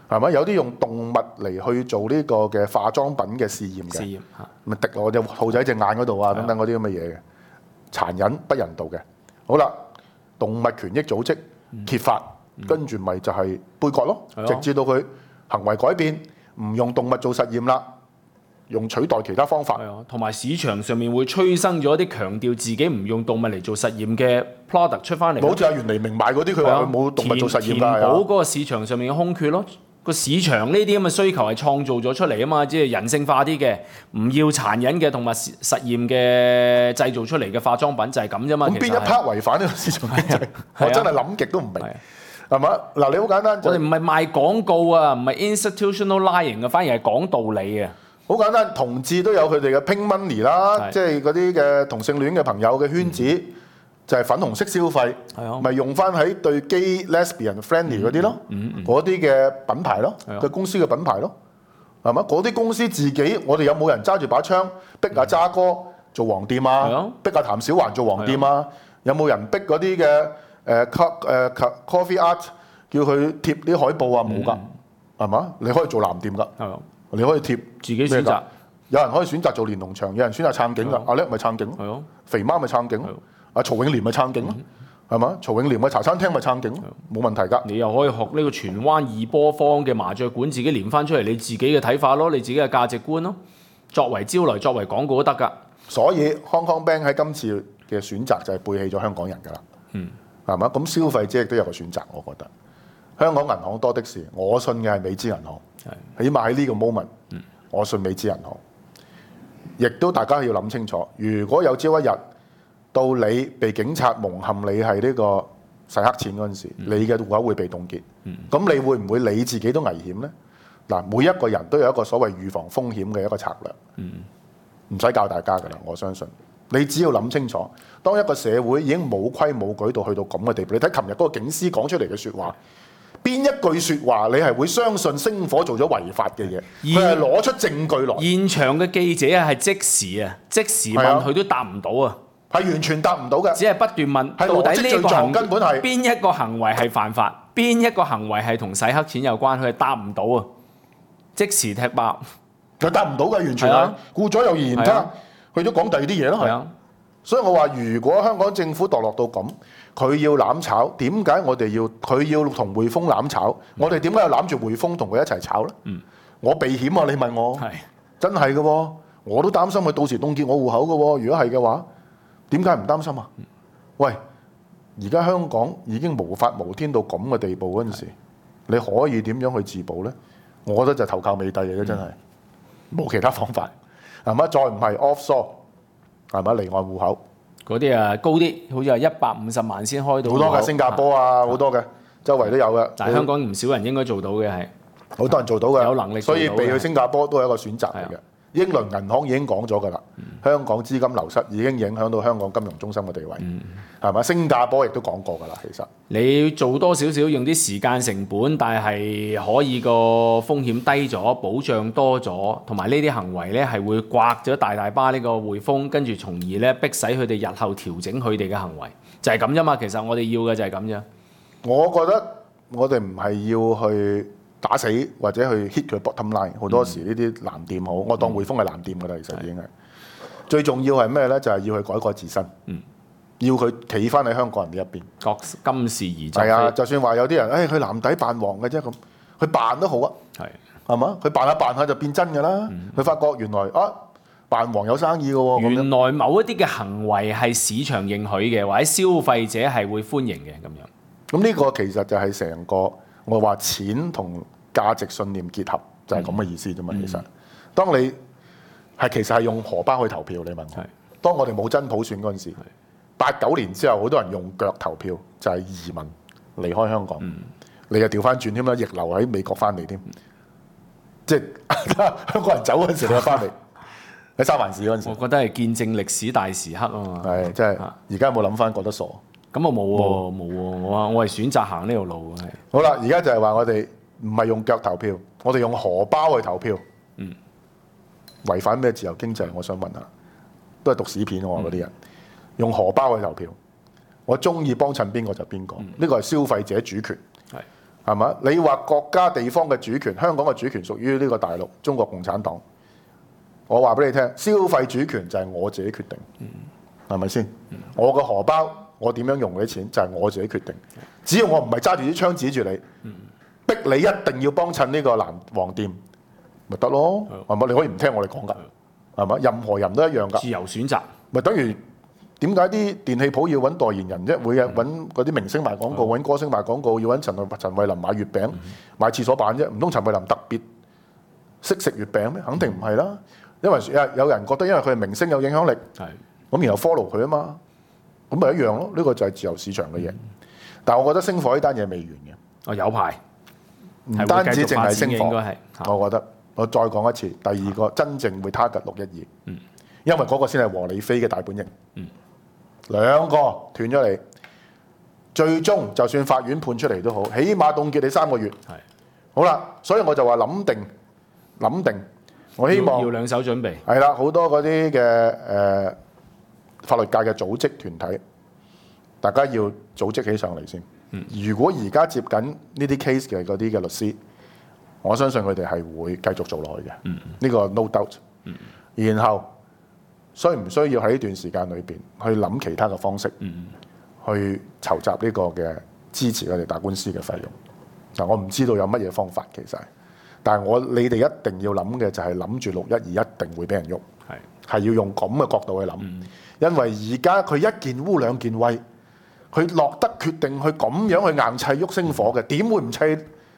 係咪？有啲用動物嚟去做呢個嘅化妝品嘅試驗嘅，咪滴落隻兔仔隻眼嗰度啊，等等嗰啲咁嘅嘢嘅，殘忍不人道嘅。好啦，動物權益組織揭發，跟住咪就係杯葛咯，直至到佢行為改變，唔用動物做實驗啦。用取代其他方法， 同埋市場上面會催生咗一啲強調自己唔用動物嚟做實驗嘅 product 出翻嚟。 好似阿袁黎明賣嗰啲，佢話佢冇動物做實驗㗎， 填補嗰個市場上面嘅空缺咯。個市場呢啲咁嘅需求係創造咗出嚟啊嘛，即係人性化啲嘅，唔要殘忍嘅動物實驗嘅製造出嚟嘅化妝品就係咁啫嘛。 咁邊一 part 違反呢個市場經濟？我真係諗極都唔明，係嘛？嗱，你好簡單， 我哋唔係賣廣告啊，唔係 institutional lying 啊，反而係講道理啊。 好簡單，同志都有佢哋嘅 pink money 啦，即係嗰啲嘅同性戀嘅朋友嘅圈子，就係粉紅色消費，咪用翻喺對 gay lesbian friendly 嗰啲咯，嗰啲嘅品牌咯，嘅公司嘅品牌咯，係嘛？嗰啲公司自己，我哋有冇人揸住把槍逼阿渣哥做黃店啊？逼阿譚小環做黃店啊？有冇人逼嗰啲嘅coffee art 叫佢貼啲海報啊？冇㗎，係嘛？你可以做藍店㗎。你可以貼自己選擇， 有人可以選擇做連儂牆，有人選擇撐警㗎。阿叻咪撐警咯，肥媽咪撐警咯，阿曹永廉咪撐警咯，係嘛？曹永廉嘅茶餐廳咪撐警咯，冇問題㗎。 你又可以學呢個荃灣二波坊嘅麻雀館，自己連翻出嚟你自己嘅睇法咯，你自己嘅價值觀咯，作為招來作為廣告都得㗎。 所以 Hong Kong Bank 喺今次嘅選擇就係背棄咗香港人㗎啦，係嘛？咁消費者亦都有個選擇，我覺得香港銀行多的是，我信嘅係美資銀行。起碼喺呢個 moment，我信美資銀行，亦都大家要諗清楚。如果有朝一日到你被警察蒙陷，你係呢個洗黑錢嗰陣時，你嘅戶口會被凍結。咁你會唔會你自己都危險呢？嗱，每一個人都有一個所謂預防風險嘅一個策略，唔使教大家㗎啦。我相信你只要諗清楚，當一個社會已經冇規冇矩到去到咁嘅地步，你睇琴日嗰個警司講出嚟嘅説話。邊一句説話你係會相信星火做咗違法嘅嘢？佢係攞出證據來。現場嘅記者係即時問佢都答唔到啊， 係完全答唔到嘅， 只係不斷問到底呢個根本係邊一個行為係犯法，邊一個行為係同洗黑錢有關，佢係答唔到啊，即時踢爆， 佢答唔到嘅，完全係顧左右而言他，去咗講第二啲嘢咯，係。所以我話，如果香港政府墮落到咁，佢要攬炒，點解我哋佢要同匯豐攬炒？我哋點解要攬住匯豐同佢一齊炒咧？我避險啊！你問我，真係嘅喎，我都擔心佢到時凍結我戶口嘅喎。如果係嘅話，點解唔擔心啊？喂，而家香港已經無法無天到咁嘅地步嗰陣時，你可以點樣去自保咧？我覺得就投靠美帝嘅啫，真係冇其他方法，係咪？再唔係 offshore。係咪離岸戶口嗰啲啊高啲，好似係150萬先開到。 好多嘅新加坡啊，好多嘅，周圍都有嘅。 但係香港唔少人應該做到嘅係， 好多人做到嘅， 有能力， 所以避去新加坡都係一個選擇嚟嘅。英倫銀行已經講咗㗎啦，香港資金流失已經影響到香港金融中心嘅地位，係咪？新加坡亦都講過㗎啦，其實你做多少少用啲時間成本，但係可以個風險低咗，保障多咗，同埋呢啲行為咧係會刮咗大巴呢個匯豐，跟住從而咧逼使佢哋日後調整佢哋嘅行為，就係咁啫嘛。其實我哋要嘅就係咁啫。我覺得我哋唔係要去打死或者去 hit 佢 bottom line， 好多時呢啲藍店好，我當匯豐係藍店㗎啦，其實已經係。最重要係咩咧？就係要去改過自身，要佢企翻喺香港人呢一邊。 覺今是而昨非。 係啊，就算話有啲人，佢藍底扮黃嘅啫咁，佢扮都好啊，係嘛？佢扮下就變真㗎啦。佢發覺原來扮黃有生意㗎喎。 原來某一啲嘅行為係市場認許嘅，或者消費者係會歡迎嘅咁樣。 咁呢個其實就係成個我話錢同價值信念結合，就係咁嘅意思啫嘛。其實，當你其實係用荷包去投票，你問我。當我哋冇真普選嗰陣時，89年之後，好多人用腳投票，就係移民離開香港。你又調翻轉添啦，逆流喺美國翻嚟添，即係香港人走嗰陣時，你又翻嚟喺三藩市嗰陣時。 我覺得係見證歷史大時刻啊嘛。 係，即係而家有冇諗翻覺得傻？ 咁我冇喎，冇喎，我係選擇行呢條路嘅。 好啦，而家就係話我哋唔係用腳投票，我哋用荷包去投票。違反咩自由經濟？我想問下，都係讀屎片喎嗰啲人，用荷包去投票，我中意幫襯邊個就邊個，呢個係消費者主權， 係嘛？你話國家地方嘅主權，香港嘅主權屬於呢個大陸中國共產黨。我話俾你聽，消費主權就係我自己決定，係咪先？我個荷包，我點樣用嗰啲錢就係我自己決定。只要我唔係揸住啲槍指住你，逼你一定要幫襯呢個藍黃店，咪得咯，係嘛？你可以唔聽我哋講㗎，係嘛？任何人都一樣㗎， 自由選擇。 咪等於點解啲電器鋪要揾代言人啫？會揾嗰啲明星賣廣告，揾歌星賣廣告，要揾陳慧琳買月餅、買廁所板啫？唔通陳慧琳特別識食月餅咩？肯定唔係啦。因為有人覺得因為佢係明星有影響力，咁然後 follow 佢啊嘛，咁咪一樣咯。呢個就係自由市場嘅嘢。但係我覺得星火呢單嘢未完嘅。 哦，有排， 唔單止淨係星火，我覺得我再講一次，第二個真正會 target 612，因為嗰個先係和理非嘅大本營。兩個斷咗你，最終就算法院判出嚟都好，起碼凍結你3個月。好啦，所以我就話諗定。我希望要兩手準備。 係啦，好多嗰啲嘅法律界嘅組織團體，大家要組織起上嚟先。如果而家接緊呢啲 case 嘅嗰啲嘅律師，我相信佢哋係會繼續做落去嘅。呢個 no doubt。然後需唔需要喺呢段時間裏邊去諗其他嘅方式，去籌集呢個嘅支持佢哋打官司嘅費用？嗱，我唔知道有乜嘢方法其實。但係你哋一定要諗嘅就係諗住612一定會俾人喐，係要用咁嘅角度去諗，因為而家佢一件污兩件穢，佢落得決定去咁樣去硬砌喐星火嘅，點會唔砌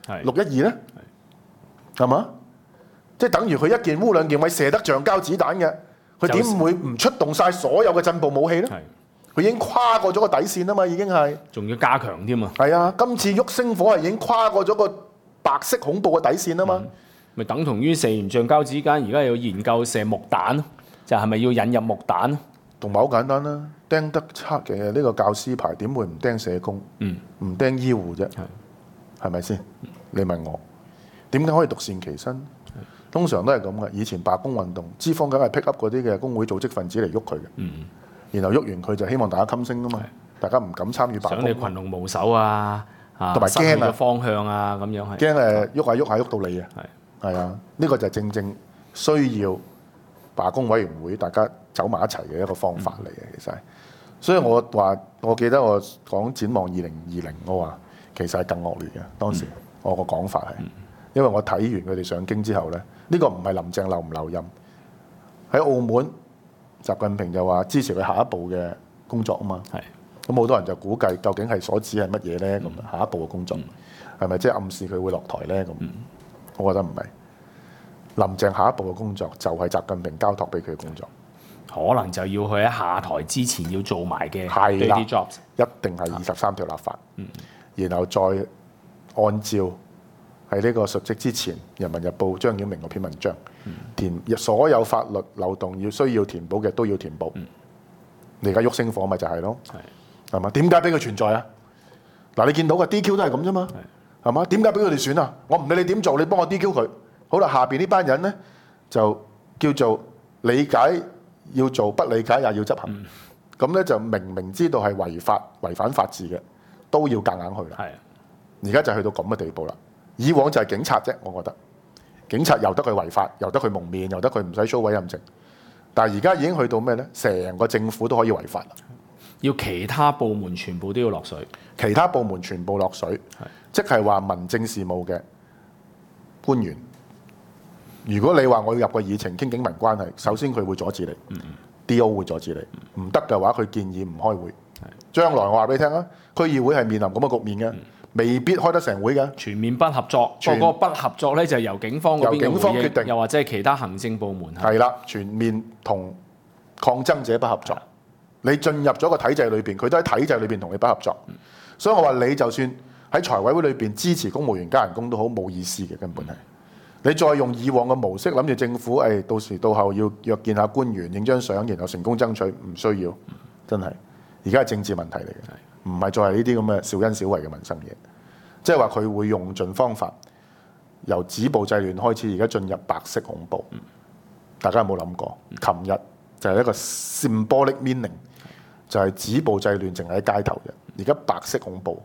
612呢？係嘛？即係等於佢一件污兩件穢射得橡膠子彈嘅，佢點會唔出動晒所有嘅震暴武器呢？佢已經跨過咗個底線啊嘛，已經係，仲要加強添啊！ 係啊，今次喐星火係已經跨過咗個白色恐怖嘅底線啊嘛， 咪等同於射完橡膠子彈，而家要研究射木彈，就係咪要引入木彈？ 同埋好簡單啦，釘得測嘅呢個教師牌點會唔釘社工？唔釘醫護啫，係咪先？你問我點解可以獨善其身？通常都係咁嘅。以前罷工運動，資方梗係 pick up 嗰啲嘅工會組織分子嚟喐佢嘅，然後喐完佢就希望大家噤聲啊嘛，大家唔敢參與罷工。 想你群龍無首啊！ 同埋驚啊方向啊咁樣係驚喐下喐到你啊！係啊，呢個就係正需要罷工委員會大家走埋一齊嘅一個方法嚟嘅，其實係。所以我記得我講展望2020，我話其實係更惡劣嘅當時我個講法係，因為我睇完佢哋上京之後咧，呢個唔係林鄭留唔留任喺澳門，習近平就話支持佢下一步嘅工作啊嘛。咁好多人就估計究竟係所指係乜嘢咧？咁下一步嘅工作係咪即係暗示佢會落台咧？咁我覺得唔係。林鄭下一步嘅工作就係習近平交託俾佢嘅工作， 可能就要佢喺下台之前要做埋嘅係啦， jobs 一定係23條立法，然後再按照喺呢個述職之前，《人民日報》張曉明嗰篇文章，填所有法律漏洞需要填補嘅都要填補。你而家喐星火咪就係咯。係嘛？點解俾佢存在啊？嗱，你見到嘅 DQ 都係咁啫嘛，係嘛？點解俾佢哋選啊？我唔理你點做，你幫我 DQ 佢。好啦，下邊呢班人咧就叫做理解要做，不理解也要執行。咁咧就明知道係違反法治嘅，都要夾硬去啦。而家就去到咁嘅地步啦。以往就係警察啫，我覺得警察由得佢違法，由得佢蒙面，由得佢唔使 show 委任證。但係而家已經去到咩咧？成個政府都可以違法啦。 要其他部門全部都要落水， 其他部門全部落水，即係話民政事務嘅官員。如果你話我要入個議程傾警民關係，首先佢會阻止你，DO 會阻止你。唔得嘅話，佢建議唔開會。將來我話俾你聽啊，區議會係面臨咁嘅局面嘅，未必開得成會嘅。 全面不合作，嗰個不合作咧就由警方嗰邊由警方決定， 又或者係其他行政部門係啦，全面同抗爭者不合作。你進入咗個體制裏邊，佢都喺體制裏邊同你不合作，所以我話你就算喺財委會裏邊支持公務員加人工都好，冇意思嘅，根本係。你再用以往嘅模式諗住政府，到時到後要約見下官員影張相，然後成功爭取，唔需要，真係。而家係政治問題嚟嘅，唔係再係呢啲咁嘅小恩小惠嘅民生嘢。即係話佢會用盡方法，由止暴制亂開始，而家進入白色恐怖。大家有冇諗過？琴日就係一個 symbolic meaning。就係止暴制亂，淨係喺街頭嘅。而家白色恐怖，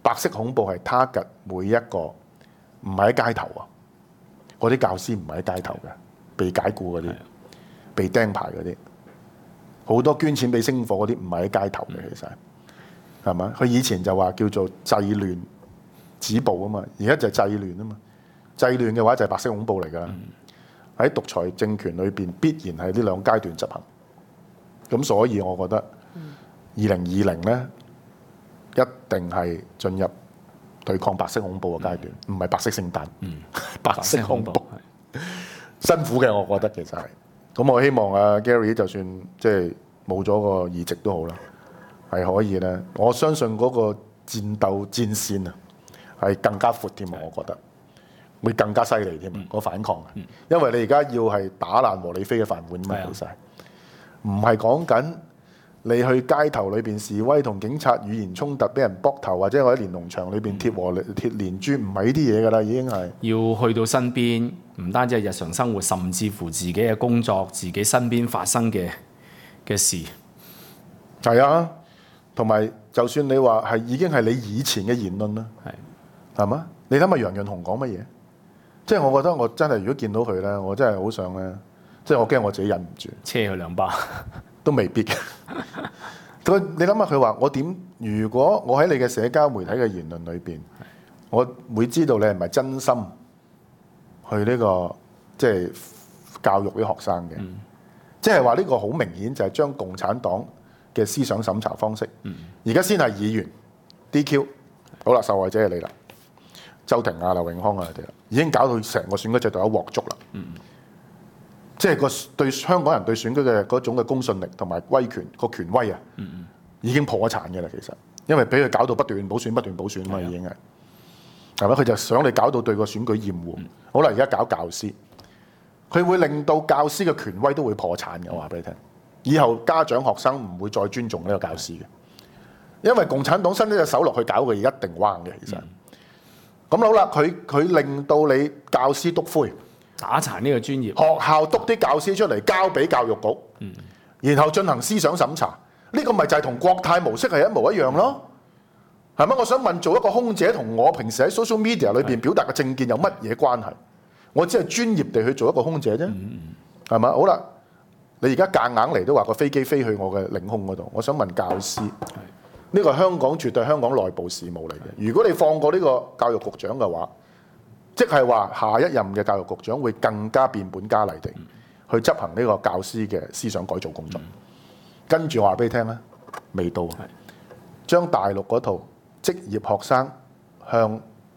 白色恐怖係 target 每一個唔係喺街頭啊，嗰啲教師唔係喺街頭嘅，被解僱嗰啲，被釘牌嗰啲，好多捐錢俾星火嗰啲唔係喺街頭嘅，其實係嘛？佢以前就話叫做制亂止暴啊嘛，而家就係制亂啊嘛。制亂嘅話就係白色恐怖嚟㗎。喺獨裁政權裏邊必然係呢兩階段執行。咁所以我覺得2020呢，一定係進入對抗白色恐怖嘅階段，唔係白色聖誕，白色恐怖辛苦嘅，我覺得其實係。咁我希望啊 Gary 就算即係冇咗個議席都好啦，係可以咧。我相信嗰個戰鬥戰線啊係更加闊添，我覺得會更加犀利添個反抗。因為你而家要係打爛和理非嘅飯碗嘛，其實唔係講緊你去街頭裏邊示威同警察語言衝突，俾人膊頭，或者我喺連儂牆裏邊鐵連珠，唔係呢啲嘢㗎啦，已經係要去到身邊，唔單止係日常生活，甚至乎自己嘅工作、自己身邊發生嘅事。 係啊，同埋就算你話係已經係你以前嘅言論啦，係嘛？你諗下楊潤雄講乜嘢？即係我覺得我真係如果見到佢咧，我真係好想咧，即係我驚我自己忍唔住， 車佢兩巴。 都未必。你諗下佢話我點？如果我喺你嘅社交媒體嘅言論裏邊，我會知道你係咪真心去呢個即係教育啲學生嘅。即係話呢個好明顯就係將共產黨嘅思想審查方式，而家先係議員 DQ， 好啦，受害者係你啦，周庭啊、劉永康啊佢哋啦，已經搞到成個選舉制度一鑊粥啦。即係個對香港人對選舉嘅嗰種嘅公信力同埋威權個權威啊，已經破產嘅啦。其實因為俾佢搞到不斷補選啊嘛，已經係咪？佢就想你搞到對個選舉厭惡。好啦，而家搞教師，佢會令到教師嘅權威都會破產嘅。我話俾你聽，以後家長學生唔會再尊重呢個教師嘅，因為共產黨伸呢隻手落去搞嘅嘢一定彎嘅。其實咁好啦，佢令到你教師篤灰。 打殘呢個專業， 學校督啲教師出嚟交俾教育局，然後進行思想審查，呢個咪就係同國泰模式係一模一樣咯，係咪？我想問，做一個空姐同我平時喺 social media 裏邊表達嘅政見有乜嘢關係？我只係專業地去做一個空姐啫，係咪？好啦，你而家夾硬嚟都話個飛機飛去我嘅領空嗰度，我想問教師，呢個香港絕對係香港內部事務嚟嘅。如果你放過呢個教育局長嘅話，即係話下一任嘅教育局長會更加變本加厲地去執行呢個教師嘅思想改造工作。跟住我話俾你聽啦，未到，將大陸嗰套職業學生向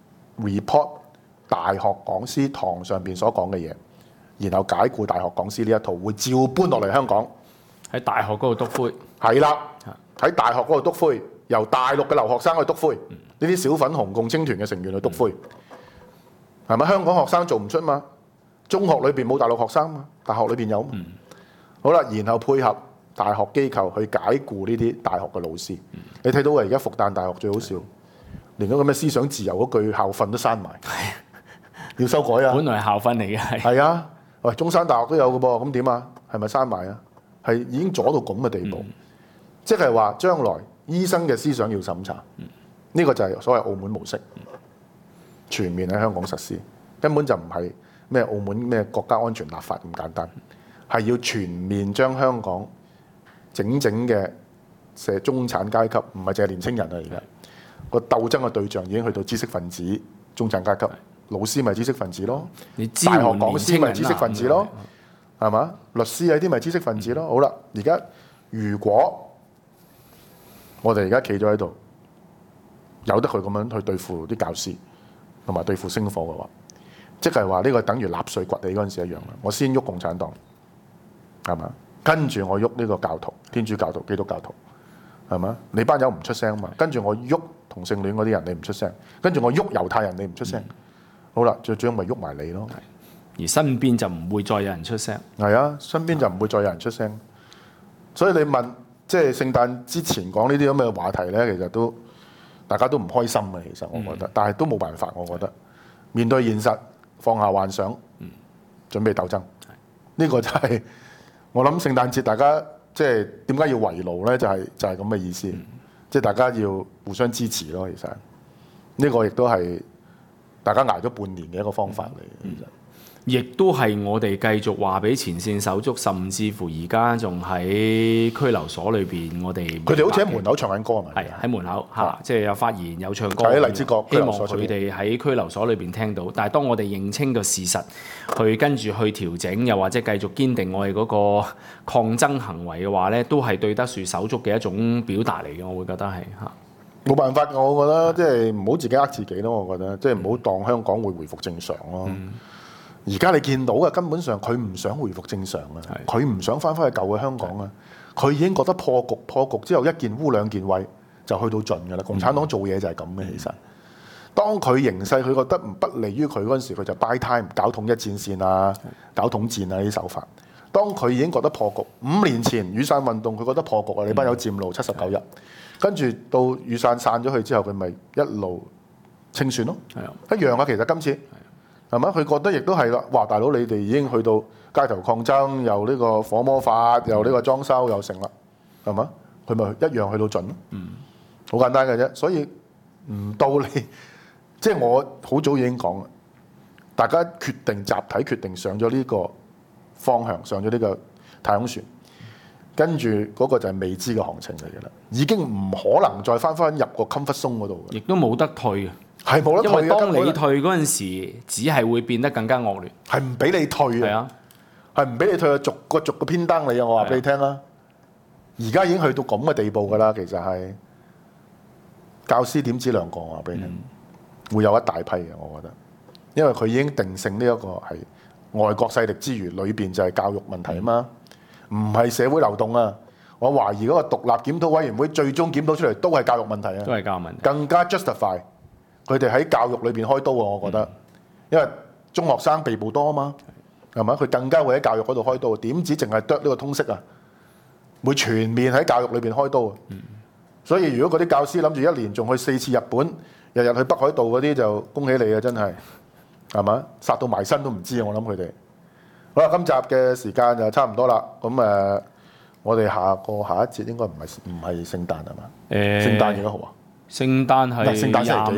report 大學講師堂上邊所講嘅嘢，然後解僱大學講師呢一套會照搬落嚟香港， 喺大學嗰度篤灰。 係啦，喺大學嗰度篤灰，由大陸嘅留學生去篤灰，呢啲小粉紅共青團嘅成員去篤灰。係咪？香港學生做唔出嘛？中學裏邊冇大陸學生嘛？大學裏邊有嘛？好啦，然後配合大學機構去解僱呢啲大學嘅老師。你睇到啊，而家復旦大學最好笑，連嗰個咩思想自由嗰句校訓都刪埋，要修改啊！ 本來係校訓嚟嘅， 係啊，喂，中山大學都有嘅噃，咁點啊？係咪刪埋啊？係已經阻到咁嘅地步，即係話將來醫生嘅思想要審查，呢個就係所謂澳門模式。全面喺香港實施，根本就唔係咩澳門咩國家安全立法咁簡單，係要全面將香港整嘅中產階級，唔係淨係年青人啊，而家個鬥爭嘅對象已經去到知識分子、中產階級，老師咪知識分子咯，大學講師咪知識分子咯，係嘛？律師嗰啲咪知識分子咯。好啦，而家如果我哋而家企咗喺度，由得佢咁樣去對付啲教師，同埋對付星火嘅話，即係話呢個等於納粹崛起嗰陣時一樣啦。我先喐共產黨，係嘛？跟住我喐呢個教徒、天主教徒、基督教徒，係嘛？你班友唔出聲嘛？跟住我喐同性戀嗰啲人，你唔出聲；跟住我喐猶太人，你唔出聲。好啦，最終咪喐埋你咯。 而身邊就唔會再有人出聲。 係啊，身邊就唔會再有人出聲。所以你問，即係聖誕之前講呢啲咁嘅話題咧，其實都大家都唔開心嘅。其實我覺得，但係都冇辦法。我覺得面對現實，放下幻想，準備鬥爭。呢個就係我諗聖誕節大家即係點解要圍爐咧？就係咁嘅意思。即係大家要互相支持咯。其實呢個亦都係大家捱咗半年嘅一個方法嚟。其實亦都係我哋繼續話俾前線手足，甚至乎而家仲喺拘留所裏邊，我哋佢哋好似喺門口唱緊歌啊嘛。 係喺門口嚇，即係有發言有唱歌。 喺荔枝角希望佢哋喺拘留所裏邊聽到。但係當我哋認清個事實，去跟住去調整，又或者繼續堅定我哋嗰個抗爭行為嘅話咧，都係對得住手足嘅一種表達嚟嘅。我會覺得係嚇。 冇辦法，我覺得即係唔好自己呃自己咯。我覺得即係唔好當香港會回復正常咯。而家你見到嘅根本上佢唔想回復正常啊，佢唔想翻返去舊嘅香港啊，佢已經覺得破局之後一件烏兩件穢就去到盡㗎啦。共產黨做嘢就係咁嘅，其實當佢形勢佢覺得唔不利於佢嗰陣時，佢就 buy time 搞統一戰線啊，搞統戰啊呢啲手法。當佢已經覺得破局，5年前雨傘運動佢覺得破局啊，你班友佔路79日，跟住到雨傘散咗去之後，佢咪一路清算咯，一樣啊。其實今次。係嘛？佢覺得亦都係啦。哇！大佬，你哋已經去到街頭抗爭，又呢個火魔法，又呢個裝修又成啦，係嘛？佢咪一樣去到盡咯。好簡單嘅啫。所以唔到你，即係我好早已經講啦。大家決定集體決定上咗呢個方向，上咗呢個太空船，跟住嗰個就係未知嘅行程嚟嘅啦。已經唔可能再翻入個 comfort zone 嗰度嘅， 亦都冇得退嘅。 係冇得退嘅， 因為當你退嗰陣時，只係會變得更加惡劣。 係唔俾你退啊！係唔俾你退啊！逐個偏燈你啊！我話俾你聽啦。而家已經去到咁嘅地步㗎啦，其實係教師點止兩個，我話俾你聽，會有一大批嘅，我覺得，因為佢已經定性呢一個係外國勢力之餘，裏邊就係教育問題啊嘛，唔係社會流動啊！我懷疑嗰個獨立檢討委員會最終檢討出嚟都係教育問題啊， 都係教育問題， 更加 justify。佢哋喺教育裏邊開刀啊！我覺得，因為中學生被捕多啊嘛，係咪？佢更加會喺教育嗰度開刀。點止淨係剁呢個通識啊？會全面喺教育裏邊開刀啊！所以如果嗰啲教師諗住一年仲去4次日本，日日去北海道嗰啲，就恭喜你啊！真係，係咪？殺到埋身都唔知啊！我諗佢哋。好啦，今集嘅時間就差唔多啦。咁我哋下一節應該唔係聖誕係嘛？聖誕幾多號啊？ 聖誕係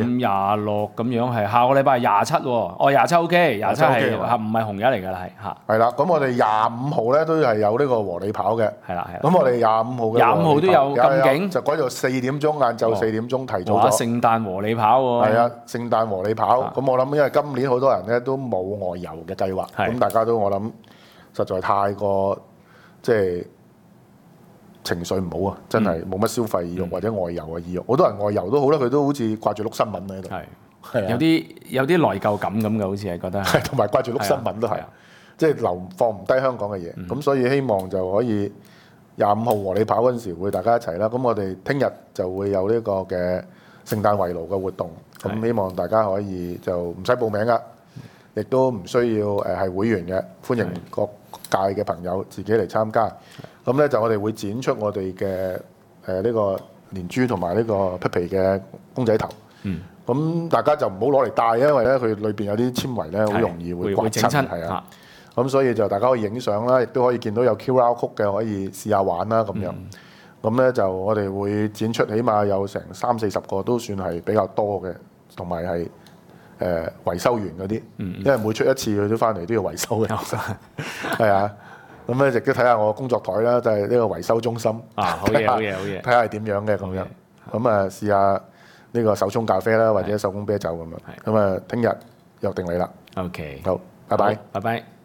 25、26咁樣，係下個禮拜27喎。哦，27 OK， 27係唔係紅日嚟㗎啦？係嚇。係啦，咁我哋25號咧都係有呢個和你跑嘅。係啦。咁我哋25號嘅 25號都有咁勁， 就改做4點鐘，晏晝4點鐘提早咗。 哇！聖誕和你跑喎。係啊， 聖誕和你跑。咁我諗，因為今年好多人咧都冇外遊嘅計劃，咁大家都我諗實在太過即係。情緒唔好啊，真係冇乜消費意欲或者外遊嘅意欲。好多人外遊都好啦，佢都好似掛住碌新聞喺度。係有啲內疚感咁嘅，好似係覺得。 係同埋掛住碌新聞都係，即係放唔低香港嘅嘢。咁所以希望就可以25號和你跑嗰陣時會大家一齊啦。咁我哋聽日就會有呢個嘅聖誕圍爐嘅活動。咁希望大家可以就唔使報名噶，亦都唔需要係會員嘅，歡迎各界嘅朋友自己嚟參加。咁咧就我哋會剪出我哋嘅呢個連珠同埋呢個皮皮嘅公仔頭。咁大家就唔好攞嚟戴，因為咧佢裏邊有啲纖維咧，好容易會刮親。係啊。咁所以就大家可以影相啦，亦都可以見到有 QR code 嘅，可以試下玩啦咁樣。咁咧就我哋會剪出起碼有成30-40個，都算係比較多嘅，同埋係維修員嗰啲。因為每出一次佢都翻嚟都要維修嘅。係啊。咁咧亦都睇下我工作台啦，就係呢個維修中心。 好嘢，好嘢，好嘢！ 睇下係點樣嘅咁樣。咁試下呢個手沖咖啡啦，或者手工啤酒咁樣。咁聽日約定你啦。 OK， 好，拜拜。 拜拜。